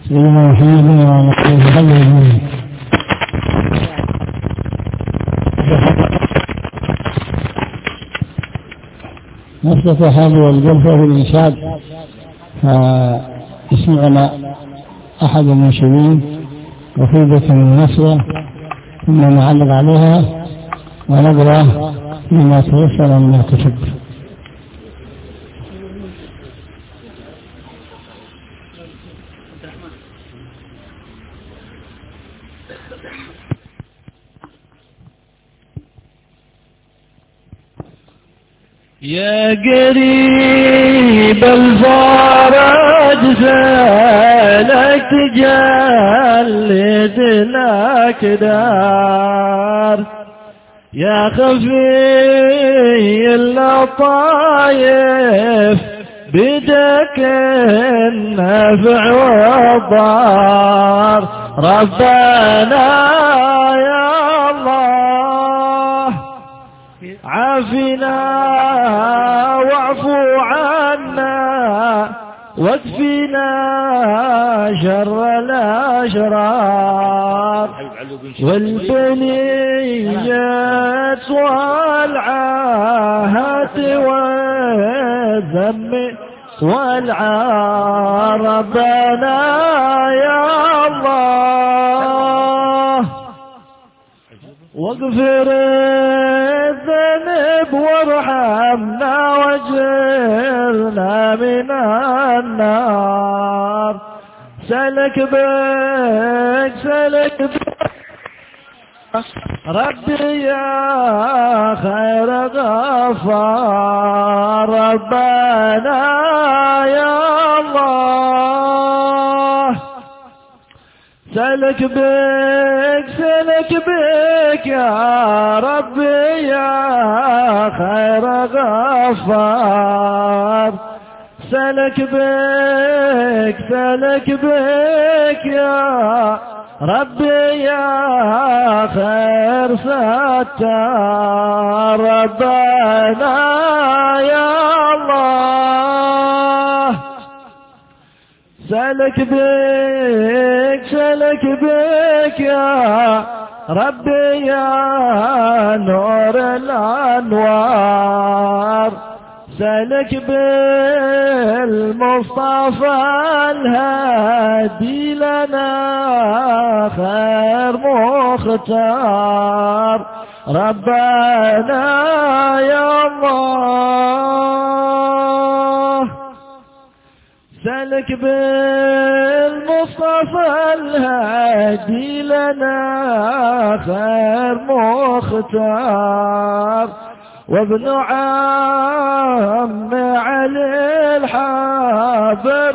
سيدنا محمد وعلى آله وصحبه. نصرة حال والجلفة في الإنشاد، فاسمعنا أحد المنشدين وفيدة من النصرة ثم نعلق عليها ونقرأ مما تيسر من الكتب. يا قريب الفرج سالك تجلد الأكدار، يا خفي اللطايف بدك النفع والضار. ربنا يا الله عافنا واعفو عنا واكفنا شر الأشرار، والبنية والعاهات والذم والعار. ربنا يا الله واغفر الذنب وارحمنا واجرنا من النار. سلك بك ربي يا خير غفار. ربنا يا الله سلك بك يا ربي يا خير غفار. سلك بك يا ربي يا خير ستار. ربنا يا الله سلك بك يا ربي يا نور الأنوار. سلك بالمصطفى الهادي لنا خير مختار. ربنا يا الله سلك بالمصطفى الهادي لنا خير مختار. وابن عم علي الحابر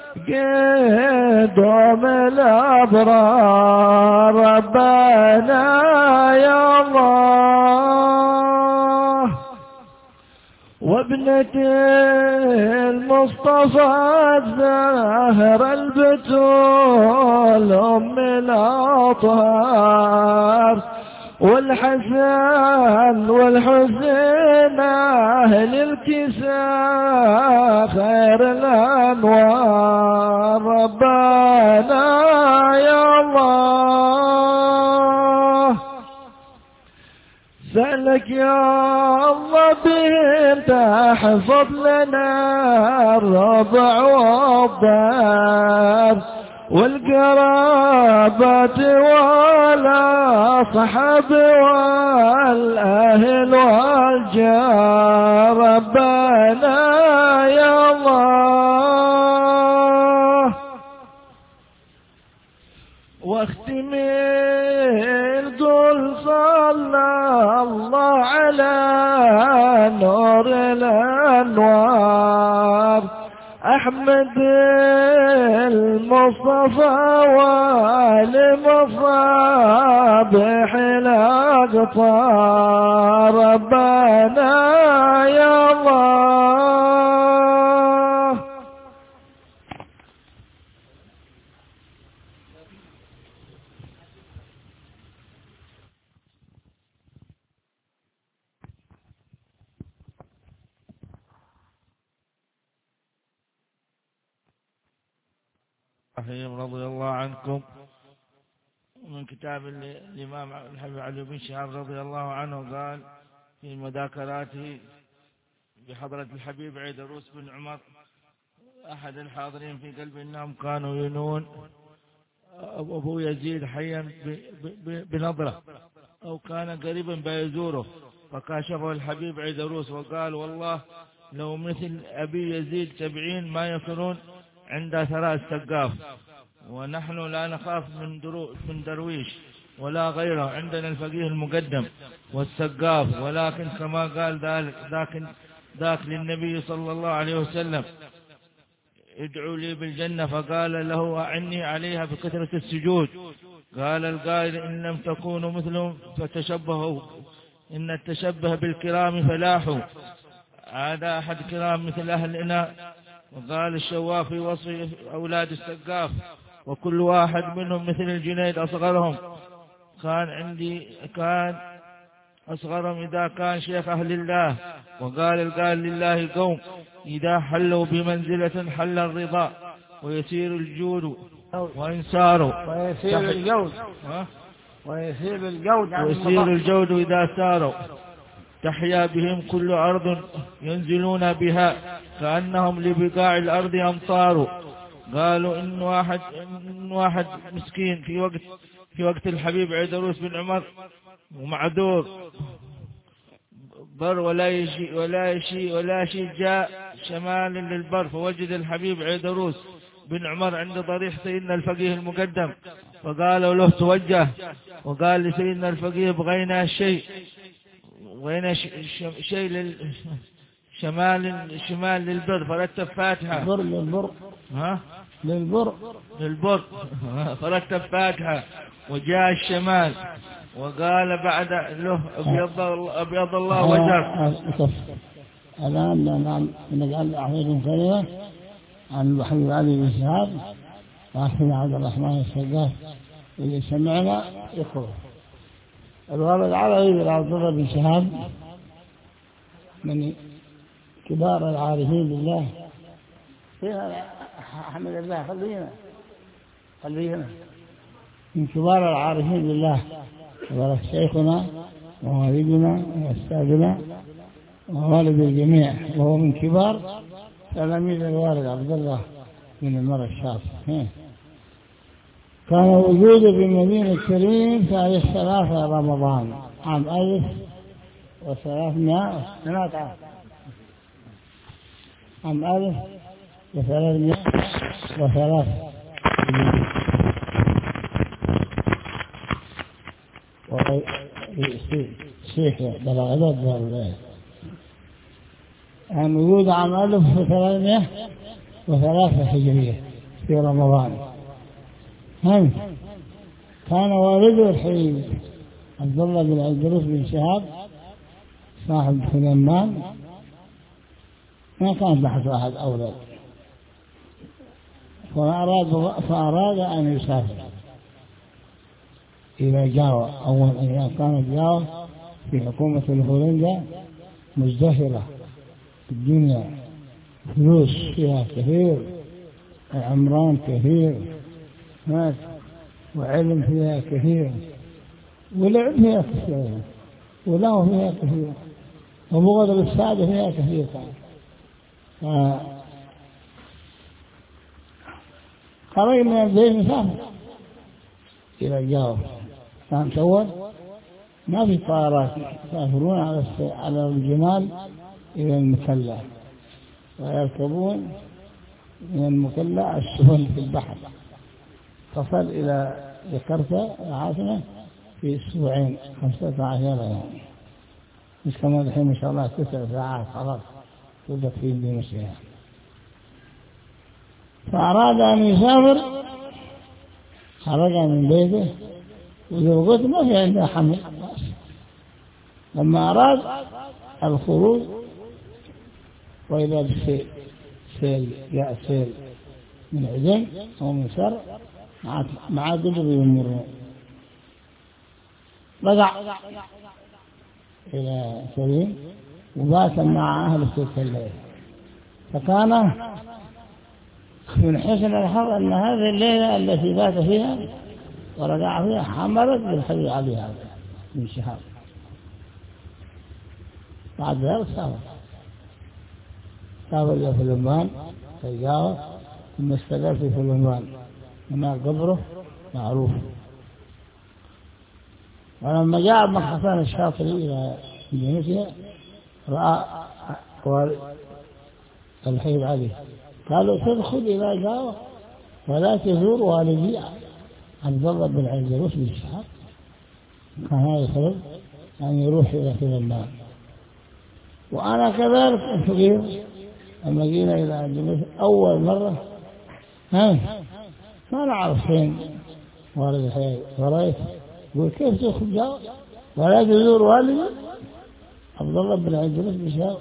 قدوم الأبرار. ربنا يا الله وابنة المصطفى الزهر البتول أم الأطهار. والحسين أهل الكساء خير الأنوار. ربنا يا الله سألك يا الله بهم تحفظ لنا الربع والضار والقرابات والأصحاب والأهل والجار. ربنا يا الله واختم قل صلى الله على نور الأنوار. أحمد المصطفى والمصابح الأقطار. ربنا يا الله الرحيم رضي الله عنكم. من كتاب الإمام الحبيب علي بن شهاب رضي الله عنه قال في مذاكراته بحضرة الحبيب عيدروس بن عمر أحد الحاضرين في قلب النوم كانوا ينون أبو يزيد حيا بنظرة أو كان قريبا بيزوره، فكاشفه الحبيب عيدروس وقال والله لو مثل أبي يزيد 70 ما يكونون عند ثراء السقاف، ونحن لا نخاف من درويش ولا غيره، عندنا الفقيه المقدم والسقاف، ولكن كما قال ذاك للنبي صلى الله عليه وسلم ادعوا لي بالجنة، فقال له أعني عليها بكثرة السجود. قال القائل إن لم تكونوا مثلهم فتشبهوا، إن التشبه بالكرام فلاحوا، هذا أحد كرام مثل أهلنا. وقال الشواف في وصف أولاد السقاف وكل واحد منهم مثل الجنيد أصغرهم، كان أصغرهم إذا كان شيخ أهل الله. وقال القائل لله قوم إذا حلوا بمنزلة حل الرضا ويسير الجود وإن ساروا ويسير الجود إذا ساروا تحيا بهم كل أرض ينزلون بها كأنهم لبقاع الأرض أمطار. قالوا إن واحد مسكين في وقت الحبيب عيدروس بن عمر ومعذور بر ولا شيء جاء شمال للبر، فوجد الحبيب عيدروس بن عمر عند ضريح سيدنا الفقيه المقدم، فقالوا له توجه، وقال لسيدنا الفقيه بغينا شيء شمال للبر، فرتب فاتحة للبر فرتب فاتحة وجاء الشمال، وقال بعد له أبيض الله وجهك. الآن نجعل أحيانا كلمة عن الحبيب علي بن شهاب وأخينا عبد الرحمن السقاف اللي سمعنا يقول. الوالد العربي عبد الله بن شهاب من كبار العارفين بالله. حمد الله خلينا من كبار العارفين بالله، وبارك شيخنا ووالدنا وأستاذنا ووالد الجميع، وهو من كبار تلاميذ الوالد عبد الله بن عمر الشاطر. كان وجوده في المدينة الكريم في 3 رمضان عام 1300 عام 1303 شيخ بلغداد ذلك عن وجود عام 1303 هجرية في رمضان. كان والده الحبيب عبد الله بن عيدروس بن شهاب صاحب سليمان ما كان بحث أحد أولاد، فأراد أن يسافر إلى جاوة. أول أيام كانت جاوة في حكومة الهولندا مزدهرة الدنيا، فلوس فيها كثير وعمران كثير وعلم فيها كثير ولعب فيها كثير وله فيها كثير وبغض السعادة فيها كثير. خرج من البيت مسافر إلى الجاوة. كان أول ما في طائرات، يسافرون على الجمال إلى المكلا ويركبون من المكلا السفن في البحر، تصل إلى جاكرتا العاصمة في 15 يوم، مش كما الحين إن شاء الله 9 ساعات خلاص تبدأ في اندونيسيا. فأراد أن يسافر، خرج من بيته وزوجته ما في عندها حمل. لما أراد الخروج وإذا بالسيل جاء سيل من عدن أو من سر مع قدر يمرون، رجع إلى سليم وبات مع أهل تلك الليل. فكان من حسن الحظ أن هذه الليلة التي بات فيها ورجع فيها حملت بالحي عليها من شهاب. بعد ذلك سافر إلى فلمان فجاء ثم استقر في فلمان، هناك قبره معروف. ولما جاء ابن حسان الشاطري إلى مدينتها رأى الحي عليه، قالوا تدخل إلى جاوة ولا تزور والدي عبد الله بن عيدروس بن شهاب. كان هذا السبب أن يروح إلى فلمان. وأنا كذلك صغير لما جينا إلى مدينتي أول مرة ما نعرف فين والد الحي، ورأيت يقول كيف تدخل جاوة ولا تزور والدي عبد الله بن عيدروس بن شهاب.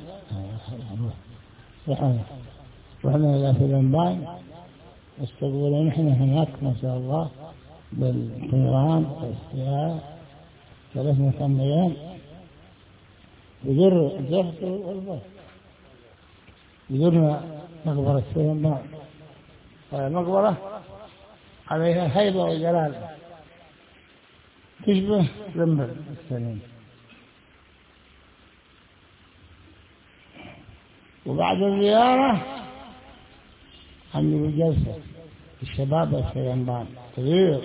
رحنا إلى فلمان استقبلنا نحن هناك ما شاء الله بالطيران والسيارة 3 أيام يزورنا مقبرة فلمان. المقبرة عليها هيبة وجلال تشبه زنبل السنين. وبعد الزيارة عندي جلسة الشباب السينبان كبير،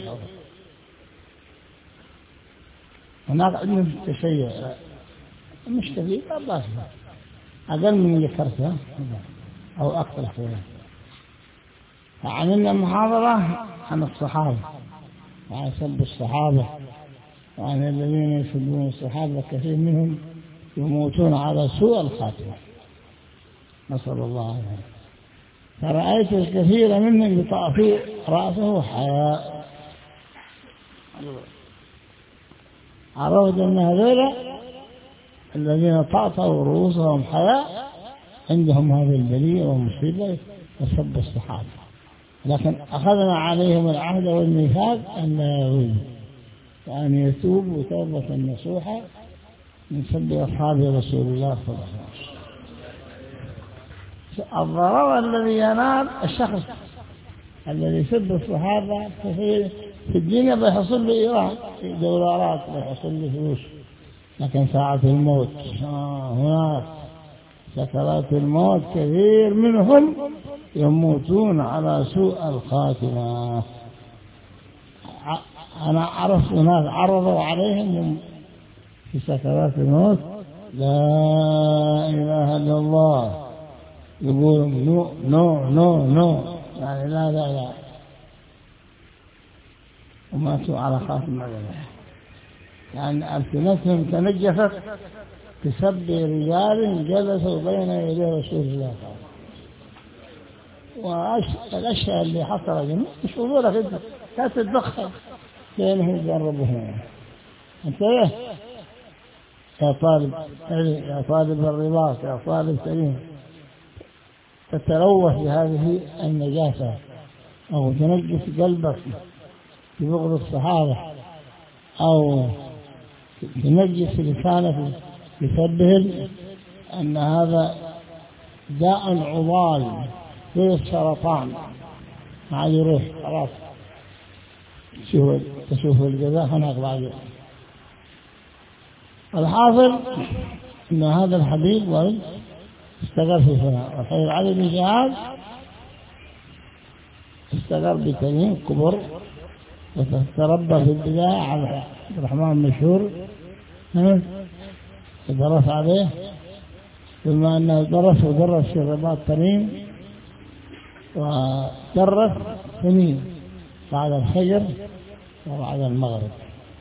هناك عندهم تشيع مش كثير بس أقل من اللي ذكرتها أو أكثر شوية. فعملنا محاضرة عن الصحابة وعن سب الصحابة وعن الذين يسبون الصحابة كثير منهم يموتون على سوء الخاتمة، نسأل الله عليه. فرأيت الكثير منهم بتعطي رأسه حياء، عرفت أن هذول الذين تعطوا رؤوسهم حياء عندهم هذه البلية والمصيبة وسب الصحابة، لكن أخذنا عليهم العهد والميثاق أن لا يعودوا وأن يتوبوا توبة نصوحة من سب أصحاب رسول الله صلى الله عليه وسلم. الضرر الذي ينال الشخص الذي يسب الصحابة في الدنيا بيحصل له إيران في دولارات، بيحصل له فلوس، لكن ساعة الموت هناك سكرات الموت كثير منهم يموتون على سوء الخاتمة. أنا عرفت ناس عرضوا عليهم في سكرات الموت لا إله إلا الله، يقولون نو نو نو نو، يعني لا لا لا، وماتوا على خاتمة الله، يعني ألسنتهم تنجفت بسب رجال جلسوا بين يدي رسول الله. والأشياء اللي حصل جميع مش أقولك أنت لا تتدخل بينهم يجربهم. أنت إيه يا طالب الرباط يا طالب سليم تتلوث بهذه النجاسة أو تنجس قلبك ببغض الصحابة أو تنجس لسانك بسبهم، أن هذا داء عضال زي السرطان ما عاد يروح خلاص. تشوف الجزاء هناك بعد. الحاصل أن هذا الحبيب ولد استقر في فناء، والحي علي بن شهاب استقر بتنين كبر وتربى في البداية على عبد الرحمن المشهور درس عليه، ثم أنه درس في الرباط تميم، ودرس سنين بعد الفجر وبعد المغرب،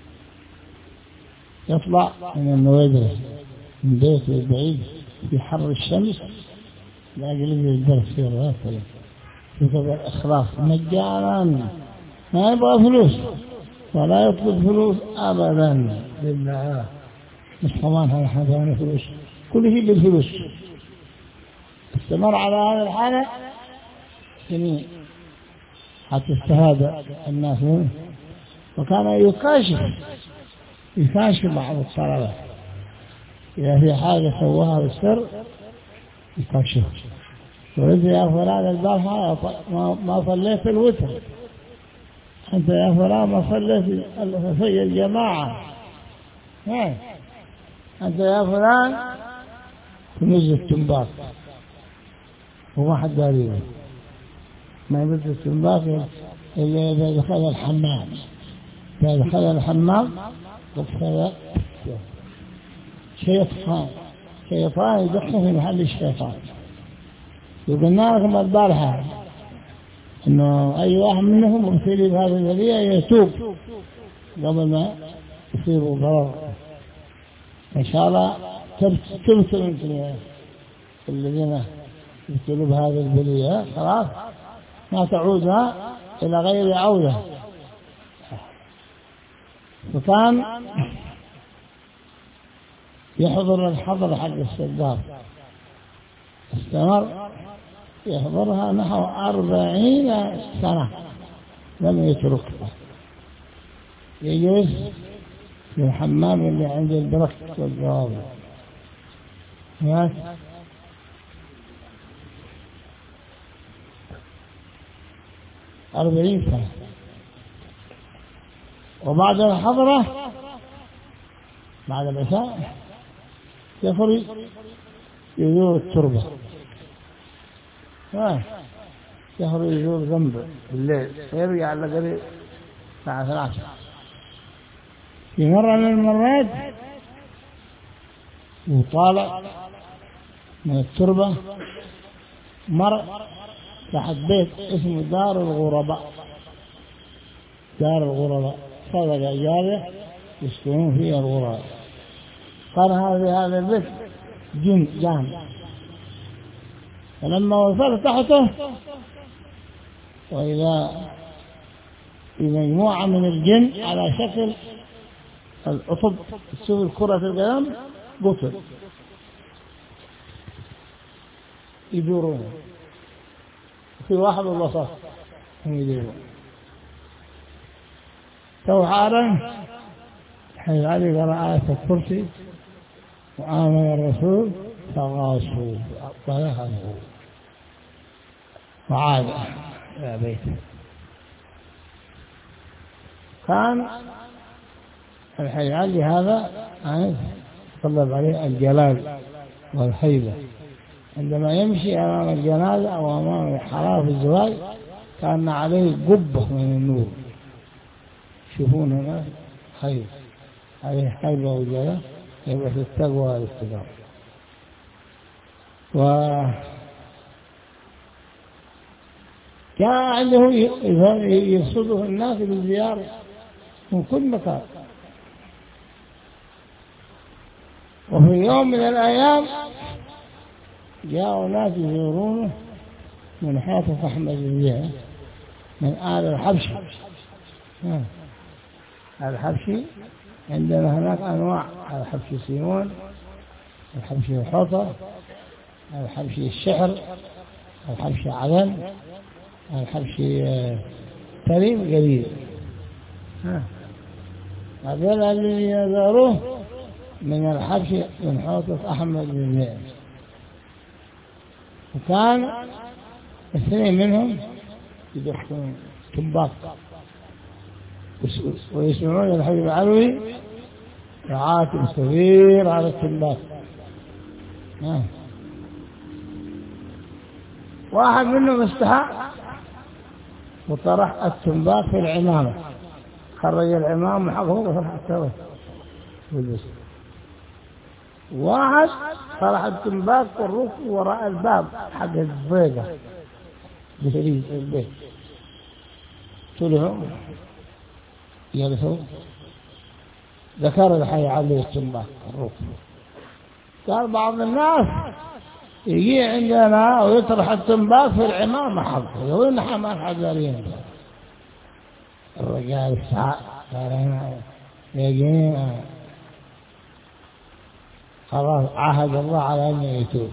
يطلع من النويدرة من بيته البعيد في حر الشمس لأجل الدرس في الرباط في كذا الإخلاص مجانا، ما يبغى فلوس ولا يطلب فلوس أبدا لله، مش كمان هذا حاجة فلوس، كل شيء بالفلوس. استمر على هذا الحالة سنين حتى استفاد الناس منه، وكان يكاشف بعض الطلبة إذا في حاجة سواها بالسر يكاشف، قلت يا فلان البارحة ما صليت الوتر، أنت يا فلان ما صليت في الجماعة، أنت يا فلان تنزل التنباك وما حد داريه، ما ينزل التنباك إلا إذا دخل الحمام، إذا دخل الحمام دخل شيطان يدخل في محل الشيطان. وقلنا لكم البارحة إنه أي واحد منهم مبتلي بهذه البلية يتوب قبل ما يصيبوا ضرر. إن شاء الله تبتلوا أنتم الذين يبتلوا بهذه البلية خلاص ما تعودها إلى غير عودة. وكان يحضر الحضر حق السداد، استمر يحضرها نحو 40 سنة لم يتركها، يجلس في الحمام اللي عند البرك والجواب 40 سنة. وبعد الحضرة بعد العشاء يخرج يزور التربة، يخرج يزور ذنبه بالليل ويرجع على قريب الساعة 3. في مرة من المرات وطالع من التربة مر تحت بيت اسمه دار الغرباء، دار الغرباء صدق جارية يسكنون فيها الغرباء. قال هذا البيت جان. فلما وصل تحته وإذا مجموعة من الجن على شكل القطب تسوي كرة القدم قطر يدورون، في واحد بالوسط يدورون. توحارا حيث علي قرأ آية الكرسي وآمن الرسول فغاصوا فذهبوا وعاد إلى بيته. كان الحي علي هذا طلب عليه الجلال والهيبة، عندما يمشي أمام الجنازة أو أمام حراب الزواج كان عليه قبة من النور، يشوفون هنا خير عليه هيبة وجلال، هيبة التقوى والاستقامة. كان عنده يرصده الناس بالزيارة من كل مكان. وفي يوم من الأيام جاءوا ناس يزورونه من حافظ أحمد الزيارة من آل الحبشي. الحبشي عندنا هناك أنواع، الحبشي سيمون، الحبشي الحوطة، الحبشي الشحر، الحبشي عدن، الحبشي كريم قليل. هذول اللي يزوروه من الحبشي من حوطة أحمد بن زياد. وكان 2 منهم يدخلون تنباك ويسمعون الحبيب العلوي يعاتب كبير على التنباك. واحد منهم استحى وطرح التنباك في العمامة، خرج العمام وحقه وطرح التنباك والبس. واحد طرح التنباك والركن وراء الباب حق الضيقة بسريج البيت، طلعوا يلفوا ذكر الحي عليه التنباك الركن. قال بعض الناس يجي عندنا ويطرح التنباك في العمامة حقه، وين حمار حذرين الرجال الساعة قال هنا يجينا خلاص عهد الله على أن يتوب.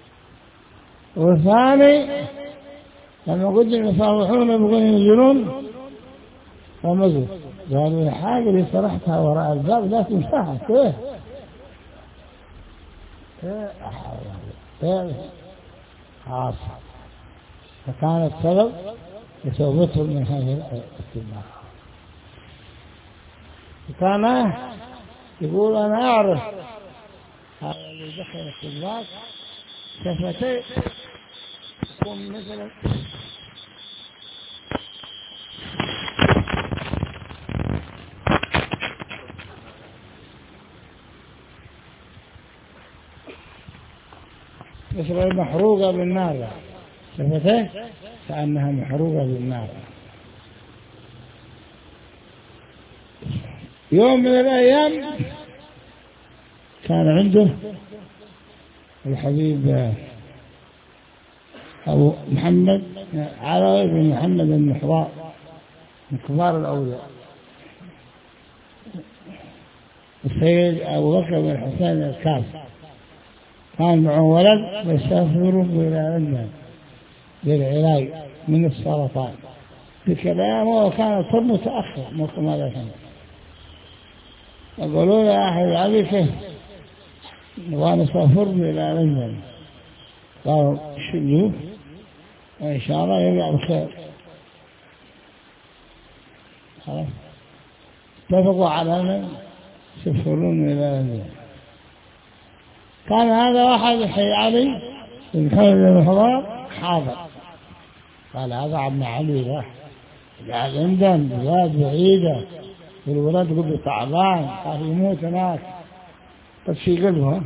والثاني لما قلت يصالحون يبغون ينزلون فمزوا، قالوا الحاجة اللي طرحتها وراء الباب لا تنساها. كيف خلاص فكانت سبب لتوبته من هذه السباق. وكان يقول أنا أعرف هذا اللي دخل السباق شفتيه يكون مثلا مثل المحروقة بالنار، شفتيه كأنها محروقة بالنار. يوم من الأيام كان عنده الحبيب أبو محمد علوي بن محمد المحرار من كبار الأولياء، السيد أبو بكر بن الحسين الكاف، كان معه ولد يسافر إلى لندن للعلاج من السرطان بكلامه، وكان طب متأخر ممكن هذا الحين. يقولوا له يا أخي علي كيف نبغى نسافر إلى لندن؟ قالوا شوف إن شاء الله يرجع بخير. خلاص اتفقوا على أن يسافرون إلى لندن. كان هذا واحد حي علي بن محمد المحرار حاضر، قال هذا عم علي راح قاعد لندن بلاد بعيدة والولاد قبل تعبان قال يموت هناك. طب في قلبه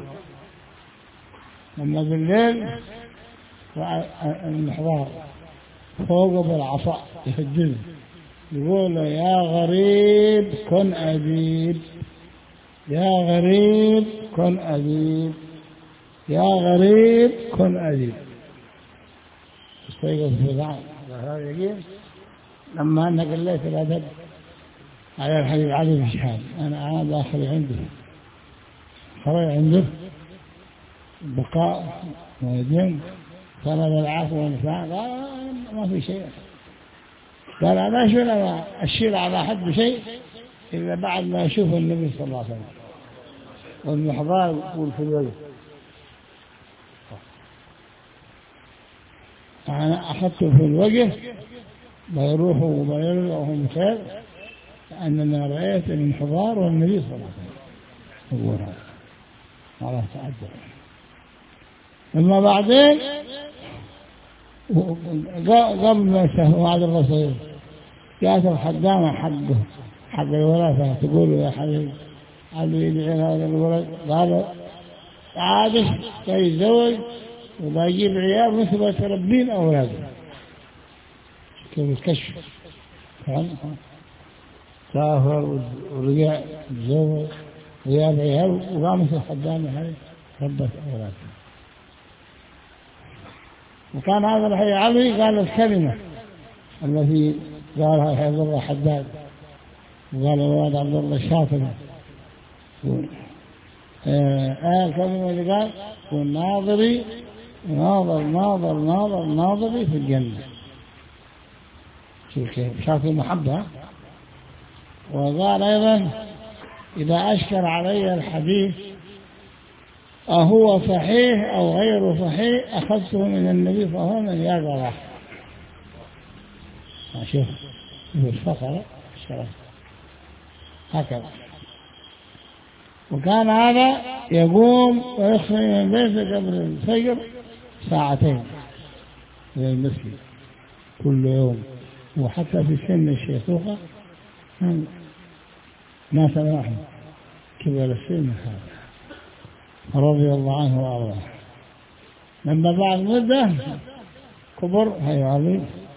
لما بالليل المحرار فوقه بالعصا يهجز يقول له يا غريب كن أديب، يا غريب كن أديب، يا غريب كن أديب. استيقظ في ذعن هذا يقول لما أنا قلت الأدب على الحبيب علي بن شهاب أنا داخل عنده خرج عنده بقاء ويدين طلب العفو والنساء ما في شيء. قال أنا شو أنا أشير على حد شيء إلا بعد ما أشوف النبي صلى الله عليه وسلم والمحضار يقول في الوجه. أنا أخذته في الوجه بيروح وبيرجع وهو مثال لأننا رأيت المحضار والنبي صلى الله عليه وسلم هو هذا. الله تعجب. ثم بعدين قبل ما يسهوا على الرسول جاءت الخدامة حق الوراثة تقول يا حبيبي علي يدعي هذا الولد، قال عادش يتزوج وبيجيب عيال مثل تربين أولاده كيف الكشف. سافر ورجع تزوج وياب عيال وقامت الخدامة هذه ربت أولاده. وكان هذا الحي علي قال الكلمة التي قالها عبد الله حداد وقال الوالد عبد الله الشاطبي الكلمة اللي قال والناظري ناظري في الجنة. شوف كيف شاف المحبة. وقال أيضا إذا أشكر علي الحديث أهو صحيح أو غير صحيح أخذته من النبي صلى الله عليه وسلم يا جراح. شوف الفقرة الشرف هكذا. وكان هذا يقوم ويخرج من بيته قبل الفجر ساعتين إلى المسجد كل يوم. وحتى في سن الشيخوخة ما سمعهم كبر السن هذا رضي الله عنه وأرضاه. لما بعد مدة كبر هاي علي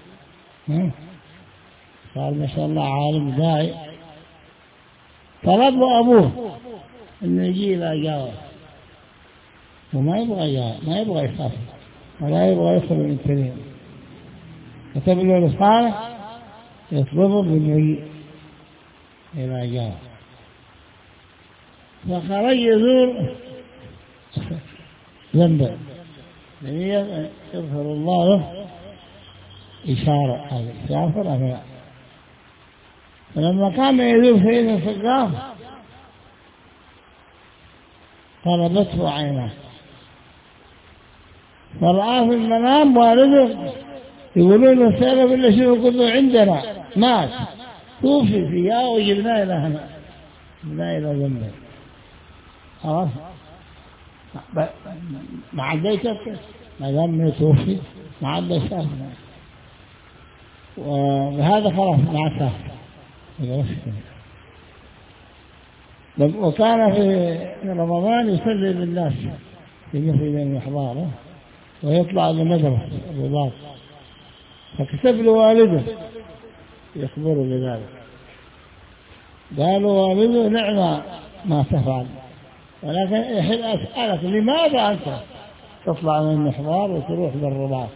صار ما شاء الله عالم داعي. طلب أبوه إنه يجي إلى جاوة وما يبغى جاوة، ما يبغى يسافر ولا يبغى يدخل الانترين. كتب له رسالة يطلبه بالمجيء إلى جاوة. فخرج يزور لندن يغفر الله له إشارة هذه سافر أم لا. فلما كان يزور سيدنا السقاف طلبته عينه فرأى في المنام والده يقولون السبب إلا شنو؟ يقولون عندنا مات توفي فيها وجبناه إلى هنا، جبناه إلى ذنبه. خلاص ما عاد يشك، ما دام توفي ما عاد يشك، وهذا خلاص مع سافر. وكان في رمضان يصلي بالناس في مثل إحضاره ويطلع لمدرسة الرباط، فكتب له والده يخبره بذلك، قالوا والده نعم ما تفعل، ولكن يحب أسألك لماذا أنت تطلع من المحضار وتروح للرباط؟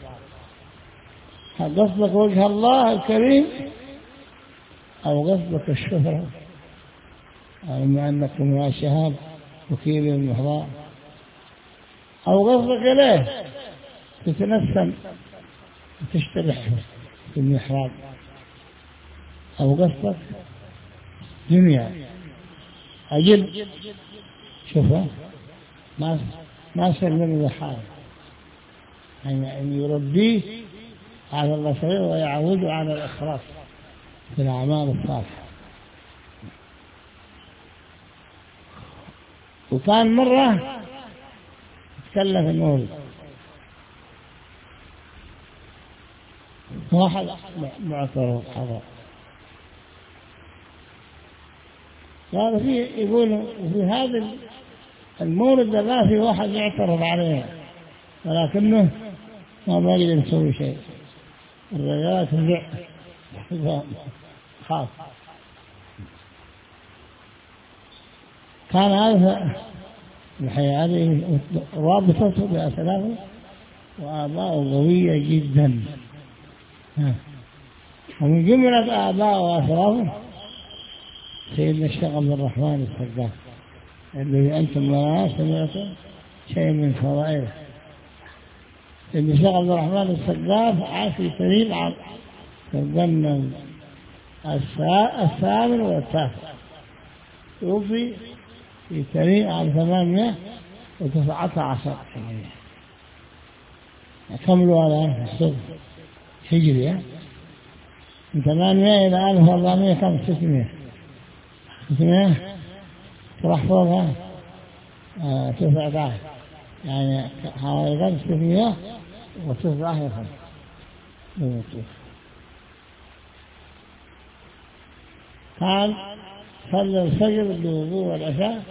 قصدك وجه الله الكريم أو قصدك الشهرة، أو ما أنك يا شهاب وكيل المحضار، أو قصدك إليه تتنسم وتشترح في المحراب، أو قصدك دنيا. أجل شوفها ما سلم لحاله، يعني أن يربيه على البصير ويعود على الإخلاص في الأعمال الصالحة. وكان مرة تكلم في المولد، واحد معترض حضر قال فيه، يقول في هذا المولد لا في واحد يعترض عليه ولكنه ما يقدر يسوي شيء، الرجال ترجع خاف. كان هذا الحياة هذه رابطته بأسلافه وآباءه قوية جدا، ومن جملة آباءه وأسلافه سيدنا الشيخ عبد الرحمن السقاف الذي أنتم لا سمعتم شيء من فضائله. سيدنا الشيخ عبد الرحمن السقاف عاش في سبيل في القرن الثامن والتاسع، توفي في سنة 819 كملوا على الصدق هجري، من 800 إلى 1400 كم 600 تروح فوقها 19 يعني حوالي 619 قال صلى الفجر بالوضوء والعشاء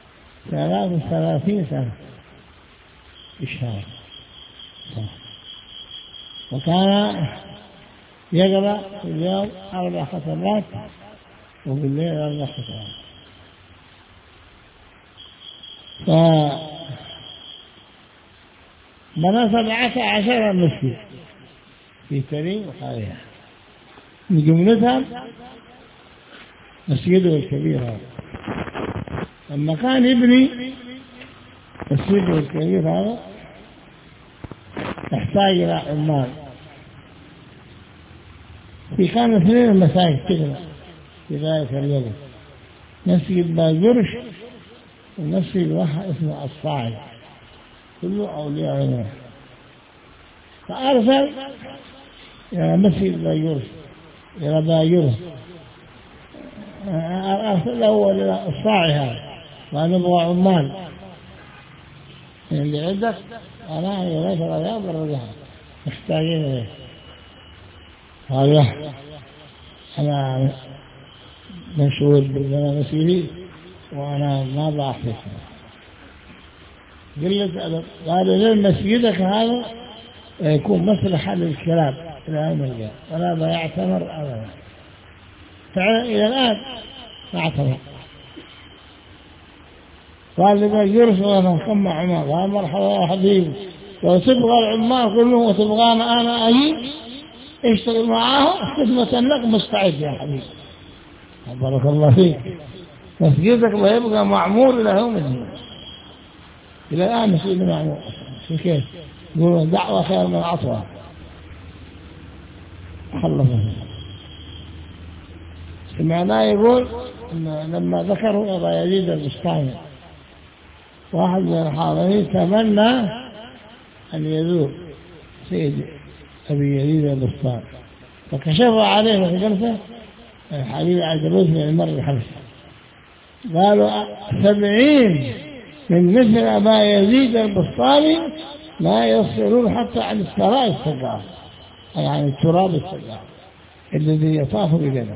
33 سنة في الشهر، وكان يقرأ في اليوم 4 ختمات وفي الليل 4 ختمات. فبنى 17 مسجد في كريم وحاليا، من جملتها مسجده الكبير هذا. لما كان يبني مسجده الكبير هذا يحتاج إلى عمال، في كان 2 مساجد كده في ذلك اليوم، مسجد باجرش ومسجد واحد اسمه الصاعد، كله أولياء الله. فأرسل إلى مسجد باجرش إلى باجرش، أرسل أول إلى الصاعد هذا ونبغى عمال اللي عندك أنا يغيث الرياض والرجال محتاجين إليه. قال له أنا مشغول بالبناء مسيري وأنا ما بعرف. قال لي مسجدك هذا يكون مصلحة للكلاب إلى يوم القيامة ولا بيعتمر أبدا. فعلا إلى الآن ما اعتمر. قال لي بجرس وأنا مكمع عمار. قال مرحبا يا حبيبي، لو تبغى العمار كلهم وتبغانا أنا أجي اشتغل معاه خدمة لك مستعد يا حبيبي. بارك الله فيك. مسجدك لا يبقى معمور إلى يوم الدين، إلى الآن مسجد معمور. في كيف يقول دعوة خير من عطوة. خلصه. سمعناه يقول إن لما ذكروا أبا يزيد البستاني واحد من الحاضرين تمنى أن يزور سيد أبي يزيد البسطامي، فكشفوا عليه في جلسة الحديث عجلوس من المرء الحبس، قالوا 70 من مثل أبا يزيد البسطامي ما يصلون حتى عن السراء السقاف، يعني التراب السقاف الذي يطاف بجنة.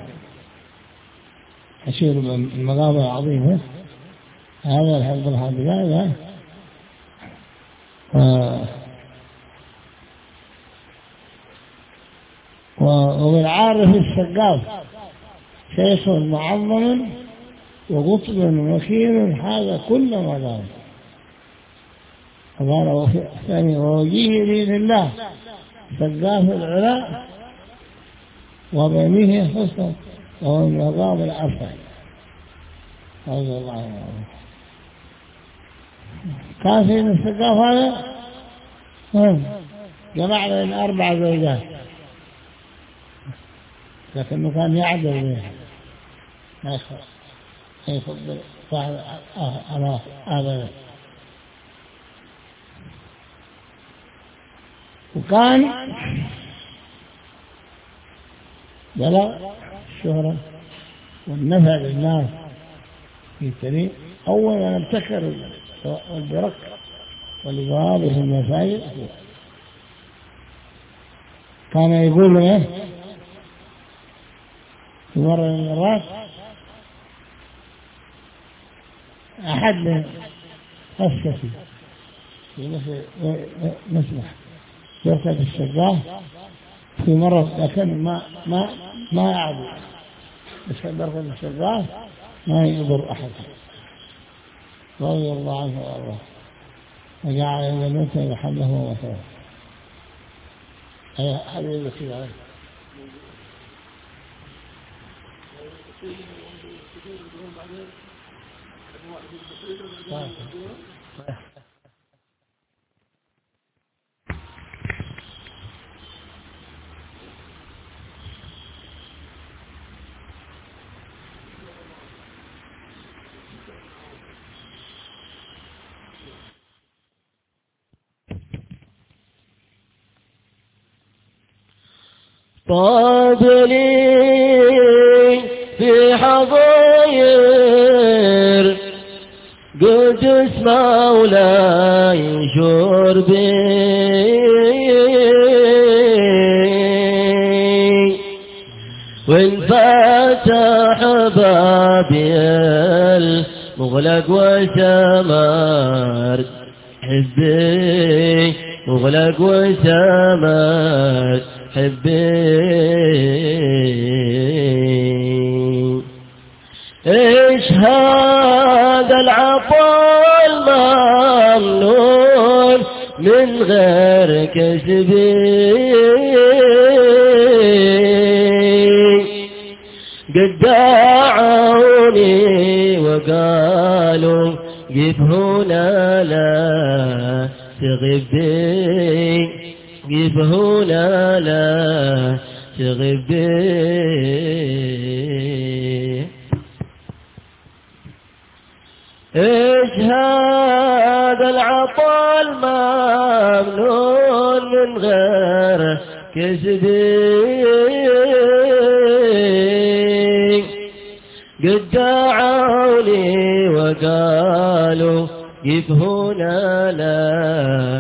أشير المقام العظيمة هذا الحفظ الحديث. وبالعارف السقاف شيخ معظم وقطب وكيل هذا كل ما قال. قال ثاني ووجيه بإذن الله سقاف العلاء وبنيه حسن وهو المقام الأرفع رضي الله عنه. كان سيد السقاف هذا جمع بين 4 زوجات، لكنه كان يعدل بها، ما يفضل صاحب أبدا. وكان بلغ الشهرة والنفع للناس في طريق أول أن ابتكر البرك والإضراب في المساجد. كان يقول له في مرة من المرات أحد من أسكتي في مسمح يركب السقاف في مرة، لكن ما يعبد، بس يركب السقاف ما يضر أحد رضي الله عنه وأرضاه، وجعل الموت يحمله ومثله. هذا الذي عليه فاضلي في حضير قدس مولاي شربي، وانفتح بابي المغلق وسمر حبي، مغلق وسمر حبي. ايش هذا العطاء الممنون من غير كسبي، قد دعوني وقالوا قف هنا لا تغبي، قف هنا لا تغبي. ايش هذا العطاء الممنون من غير كسبي، قد دعوني وقالوا قف هنا لا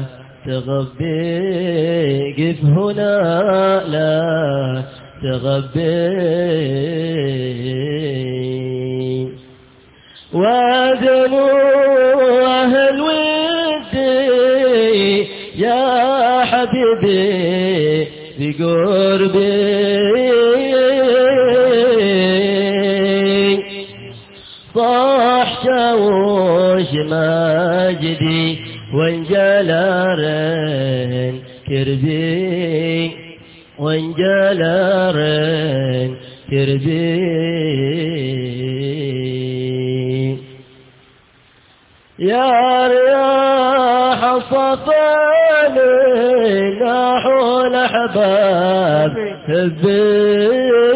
تغبي، قف هنا لا تغبي. وذنوا أهل ودي يا حبيبي بقربي، صاح شوش مجدي وانجلارن كربي، وانجلارن كربي. يا رياح صفاني نحو الأحباب هبي،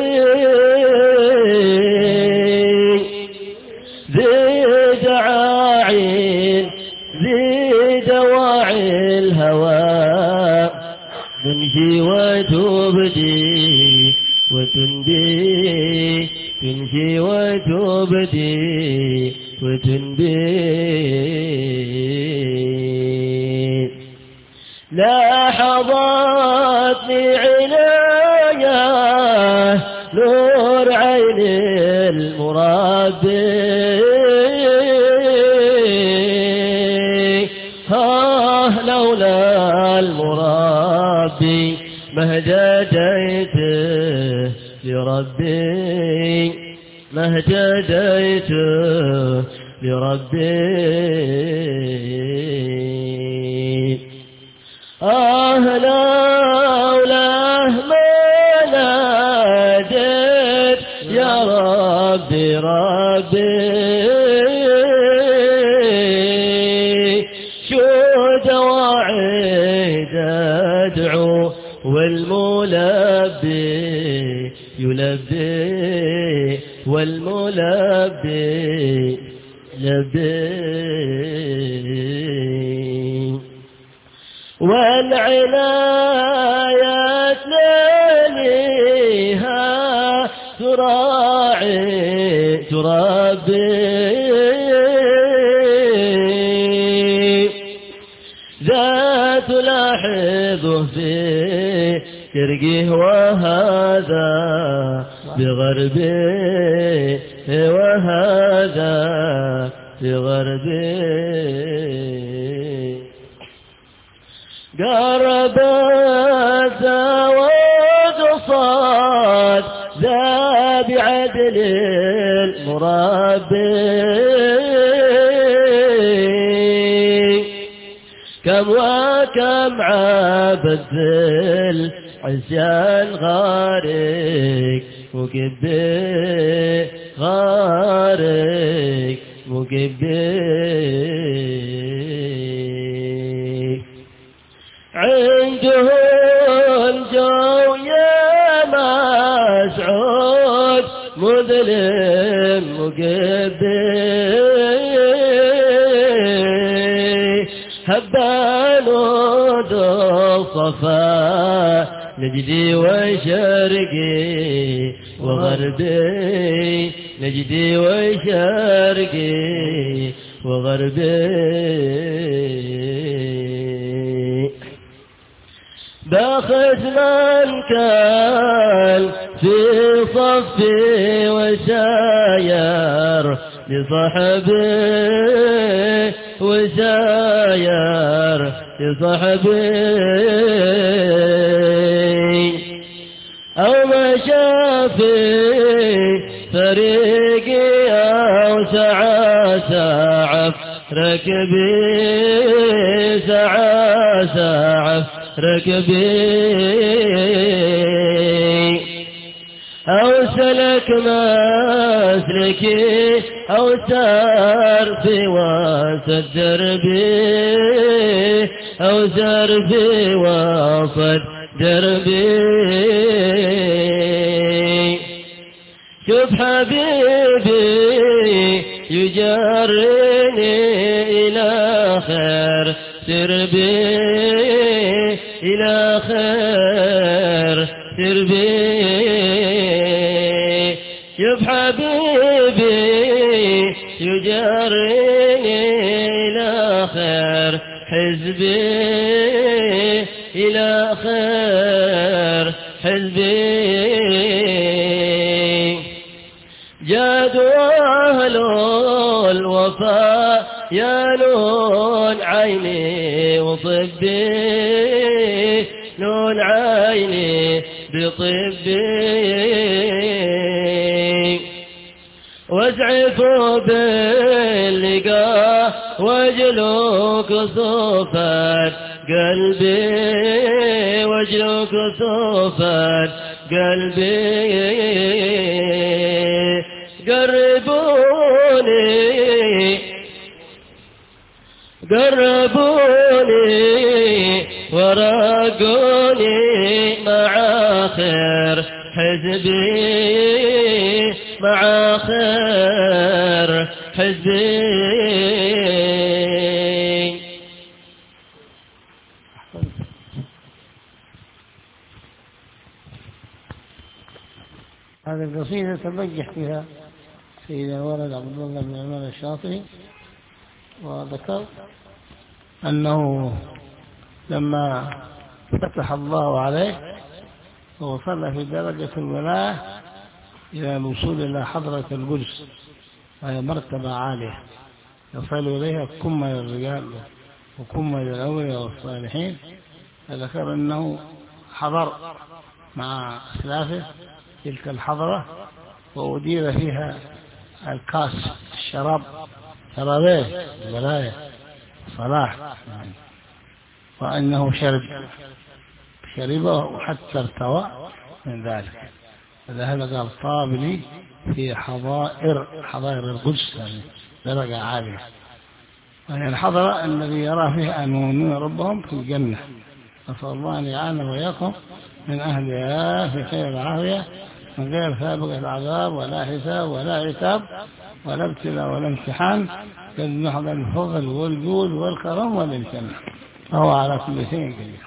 زيد عاعين زيد واعي الهوى نمشي وتبدي وتنبي لاحظتني عناية نور عين المربي لولا المربي ما اهتديته لربي ما اهتديته لربي لولا ما ناديت يا ربي ربي شو دواعي أدعو والملبي يلبي والملبي لبي والعناية ليها تراعي تربي ذا تلاحظه في ترقيه وهذا بغربه وهذا بغربه قرب الزواج صاد ذا بعدل المربي كم وكم عبد العصيان غارق مكبي غارق مكبي عندهم جو يا مسعود مظلم مكبي هبان ودو صفا نجدي وشرقي وغربي نجدي وشرقي وغربي باخذ من كان في صفي وساير لصحبي وساير لصحبي أو مشى في طريقي أو سعى سعف ركبي سعى سعف ركبي أو سلك مسلكي أو سار في وسط دربي أو سار في وسط دربي شوف حبيبي يجرني إلى خير تربي إلى خير تربي شوف حبيبي يجرني إلى خير حزبي إلى خير حزبي جادوا أهل الوفاء يالون عيني وطبي نون عيني بطبي واسعفوا باللقاء واجلوك صوفا قلبي واجلوك صوفا قلبي قربوني ورقوني مع خير حزبي مع خير حزبي. هذه القصيدة تبجح فيها سيدنا ولد عبد الله بن عمر الشاطئي، وذكر أنه لما فتح الله عليه ووصل في درجة الولاية إلى الوصول إلى حضرة القدس، وهي مرتبة عالية يصل إليها كم من الرجال وكم من الأولياء والصالحين. فذكر أنه حضر مع أسلافه تلك الحضرة وأدير فيها الكاس الشراب، شرابيه الولاية صلاح، وأنه شربه حتى ارتوى من ذلك. فذهب قال طاب لي في حضائر القدس، يعني درجة عالية، وهي الحضرة الذي يرى فيها المؤمنون ربهم في الجنة. نسأل الله أن يجعلنا وإياكم من أهلها في خير العافية، من غير سابق العذاب ولا حساب ولا عتاب ولا ابتلاء ولا امتحان، كالنحو الفضل والجود والكرم والامتنان، فهو على كل شيء قدير.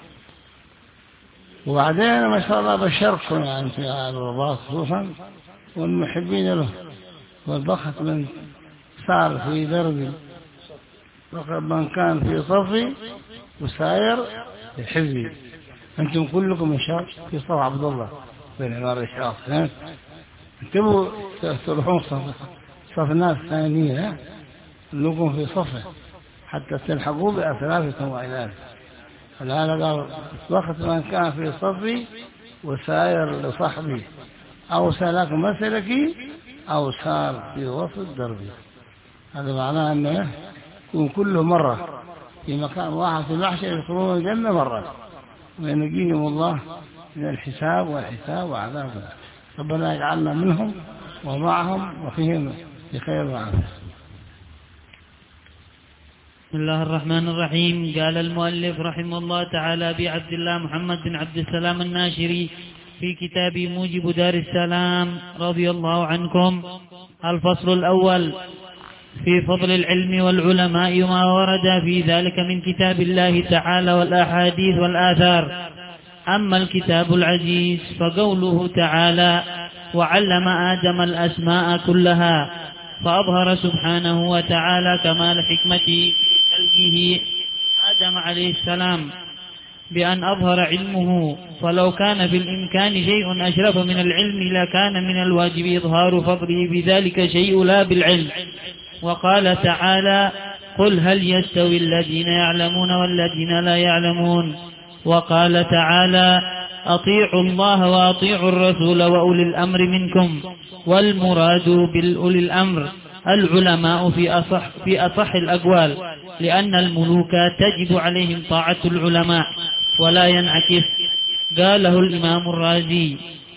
وبعدين ما شاء الله بشركم يعني في الرباط خصوصا والمحبين له، والبخت من صار في درب، وقد من كان في صفي وساير في حزبي. أنتم كلكم في صف عبد الله بن عمر الشاطئي، انتبهوا تروحون صف ناس ثانيين كلكم في صفه حتى تلحقوا بأسلافكم وعلالكم. فلهذا قال وقت من كان في صفي وساير لصحبي، أو سلك مسلكي أو سار في وسط دربي. هذا معناه أنه يكون كل مرة في مكان واحد في المحشر يدخلون الجنة مرة، وينجيهم الله من الحساب والحساب وعذاب. ربنا يجعلنا منهم ومعهم وفيهم بخير وعافية. بسم الله الرحمن الرحيم. قال المؤلف رحمه الله تعالى بعبد الله محمد بن عبد السلام الناشري في كتاب موجب دار السلام رضي الله عنكم: الفصل الأول في فضل العلم والعلماء وما ورد في ذلك من كتاب الله تعالى والأحاديث والآثار. أما الكتاب العزيز فقوله تعالى: وعلم آدم الأسماء كلها، فأظهر سبحانه وتعالى كمال حكمته في خلقه آدم عليه السلام بأن أظهر علمه، فلو كان في الإمكان شيء أشرف من العلم لكان من الواجب إظهار فضله بذلك شيء لا بالعلم. وقال تعالى: قل هل يستوي الذين يعلمون والذين لا يعلمون. وقال تعالى: أطيعوا الله وأطيعوا الرسول وأولي الأمر منكم. والمراد بالأولي الأمر العلماء في أصح الأقوال، لأن الملوك تجب عليهم طاعة العلماء ولا ينعكس. قاله الإمام الرازي.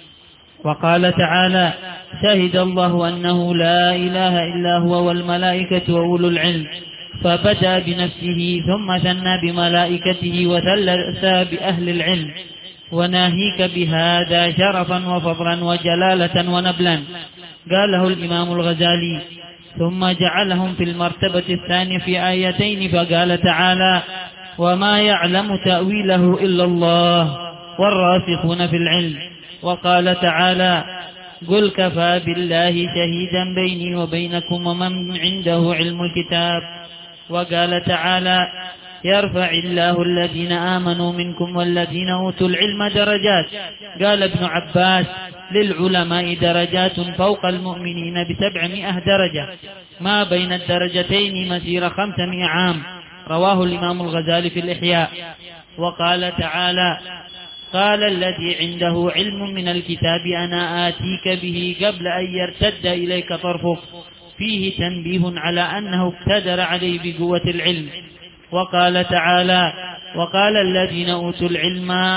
وقال تعالى: شهد الله أنه لا إله إلا هو والملائكة وأولو العلم، فبدأ بنفسه ثم ثنى بملائكته وثلث بأهل العلم، وناهيك بهذا شرفا وفضلا وجلالة ونبلا. قاله الإمام الغزالي. ثم جعلهم في المرتبة الثانية في آيتين، فقال تعالى: وما يعلم تأويله إلا الله والراسخون في العلم. وقال تعالى: قل كفى بالله شهيدا بيني وبينكم ومن عنده علم الكتاب. وقال تعالى: يرفع الله الذين آمنوا منكم والذين أوتوا العلم درجات. قال ابن عباس: للعلماء درجات فوق المؤمنين ب700 درجة، ما بين الدرجتين مسير 500 عام. رواه الإمام الغزالي في الإحياء. وقال تعالى: قال الذي عنده علم من الكتاب أنا آتيك به قبل أن يرتد إليك طرفك. فيه تنبيه على أنه اقتدر عليه بقوة العلم. وقال تعالى: وقال الذين أوتوا العلم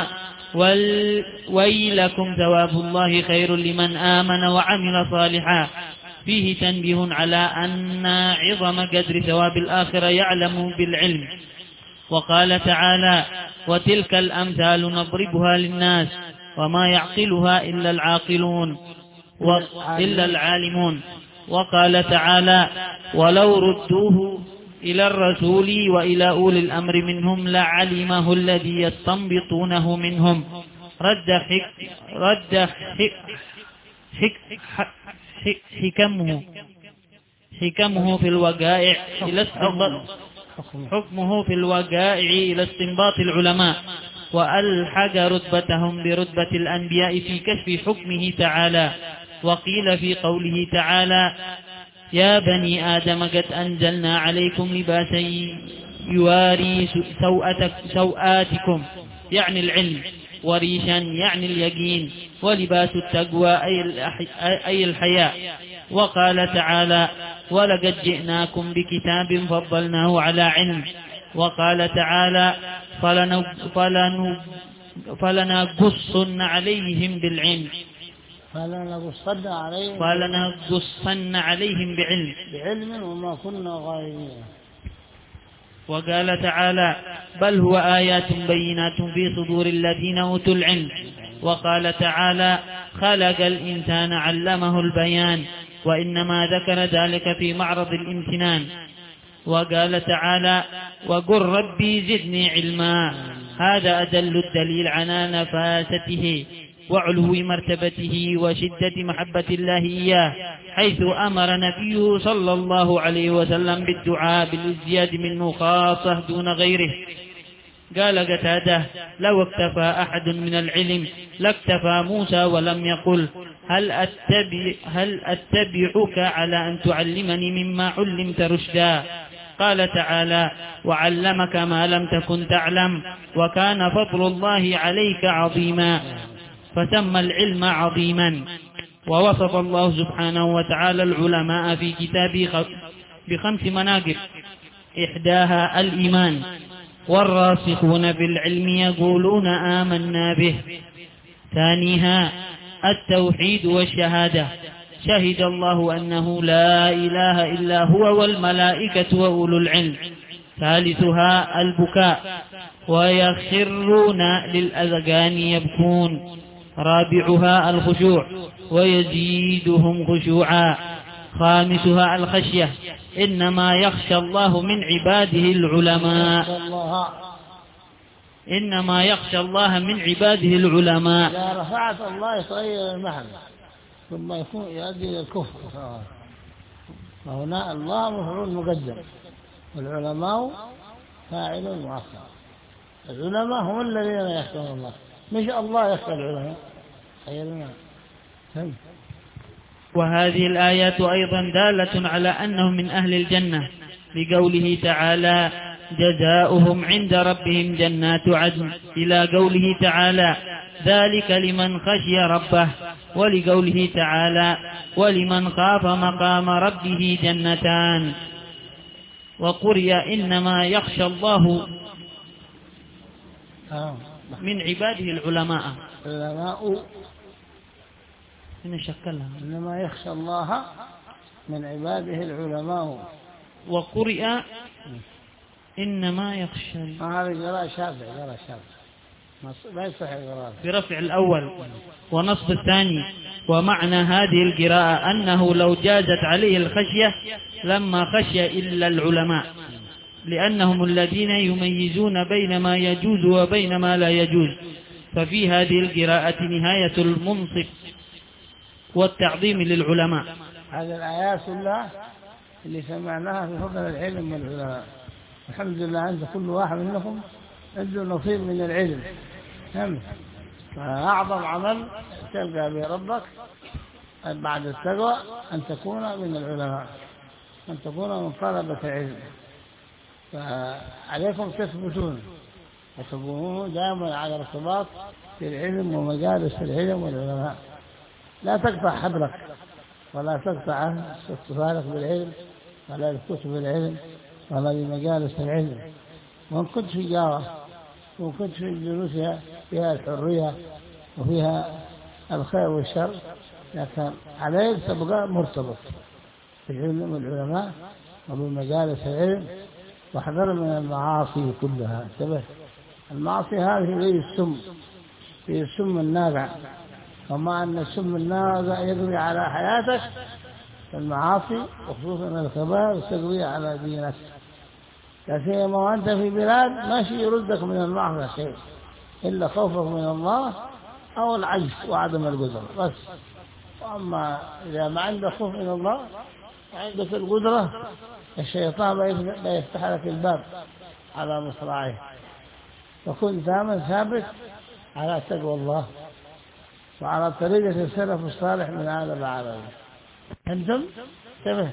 ويلكم ثواب الله خير لمن آمن وعمل صالحا. فيه تنبيه على أن عظم قدر ثواب الآخرة يعلم بالعلم. وقال تعالى: وتلك الأمثال نضربها للناس وما يعقلها إلا العاقلون إلا العالمون. وقال تعالى: ولو ردوه إلى الرسول وإلى أولي الأمر منهم لعلمه الذي يستنبطونه منهم. حكمه حكمه في الوقائع إلى استنباط حكمه في الوقائع إلى استنباط العلماء، وألحق رتبتهم برتبة الأنبياء في كشف حكمه تعالى. وقيل في قوله تعالى: يا بني آدم قد أنزلنا عليكم لباسا يواري سوآتكم يعني العلم، وريشا يعني اليقين، ولباس التقوى أي الحياء. وقال تعالى: ولقد جئناكم بكتاب فضلناه على علم. وقال تعالى: فلنقصن عليهم بالعلم، فلنقصن عليهم بعلم وما كنا غائبين. وقال تعالى: بل هو آيات بينات في صدور الذين أوتوا العلم. وقال تعالى: خلق الإنسان علمه البيان، وإنما ذكر ذلك في معرض الامتنان. وقال تعالى: وقل ربي زدني علما. هذا أدل الدليل على نفاسته وعلو مرتبته وشدة محبة الله إياه، حيث أمر نبيه صلى الله عليه وسلم بالدعاء بالازدياد منه خاصة دون غيره. قال قتادة: لو اكتفى أحد من العلم لاكتفى موسى، ولم يقل هل أتبعك على أن تعلمني مما علمت رشدا. قال تعالى: وعلمك ما لم تكن تعلم، وكان فضل الله عليك عظيما، فسمى العلم عظيما. ووصف الله سبحانه وتعالى العلماء في كتابه ب5 مناقب، إحداها الإيمان، والراسخون في العلم يقولون آمنا به. ثانيها التوحيد والشهادة، شهد الله أنه لا إله إلا هو والملائكة وأولو العلم. ثالثها البكاء، ويخرون للأذقان يبكون. رابعها الخشوع، ويزيدهم خشوعا. خامسها الخشية، إنما يخشى الله من عباده العلماء، إنما يخشى الله من عباده العلماء. إذا رفعت الله يتغير المعنى ثم يكون يؤدي إلى الكفر، فهنا الله مفعول مقدم والعلماء فاعل مؤخر. العلماء هم الذين يخشون الله، مش الله يخشى العلماء. خيرنا. وهذه الآيات أيضا دالة على أنهم من أهل الجنة، لقوله تعالى: جزاؤهم عند ربهم جنات عدن، إلى قوله تعالى: ذلك لمن خشي ربه، ولقوله تعالى: ولمن خاف مقام ربه جنتان. وقرئ إنما يخشى الله من عباده العلماء. إنما يخشى الله من عباده العلماء. وقرئ إنما يخشى. هذا قراءة شافعي، ما يصح القراءة برفع الأول ونصب الثاني. ومعنى هذه القراءة أنه لو جازت عليه الخشية لما خشي إلا العلماء، لأنهم الذين يميزون بين ما يجوز وبين ما لا يجوز. ففي هذه القراءة نهاية المنصف والتعظيم للعلماء. هذه الآيات كلها اللي سمعناها في فضل العلم والعلماء. الحمد لله عند كل واحد منكم عنده نصيب من العلم. أعظم عمل تلقى به ربك بعد التقوى أن تكون من العلماء، أن تكون من طلبة العلم. فعليكم تثبتون وتكونون دائما على ارتباط بالعلم ومجالس العلم والعلماء. لا تقطع حبلك ولا تقطع اتصالك بالعلم ولا بكتب العلم ولا بمجالس العلم. وإن كنت في جارة وإن كنت في جلوسها فيها الحرية وفيها الخير والشر، لكن عليك تبقى مرتبط بالعلم والعلماء وبمجالس العلم، واحذر من المعاصي كلها. انتبه، المعاصي هذه هي السم، هي السم النافع. وما أن السم النافع يقضي على حياتك، المعاصي وخصوصا الكبائر تقضي على دينك. لا سيما وأنت في بلاد ماشي يردك من المعصية شيء إلا خوفك من الله أو العجز وعدم القدرة بس. وأما إذا ما عندك خوف من الله عندك القدرة الشيطان لا يفتح لك الباب على مصراعيه، فكن دائما ثابت على تقوى الله وعلى طريقة السلف الصالح من هذا العالم. أنتم انتبه،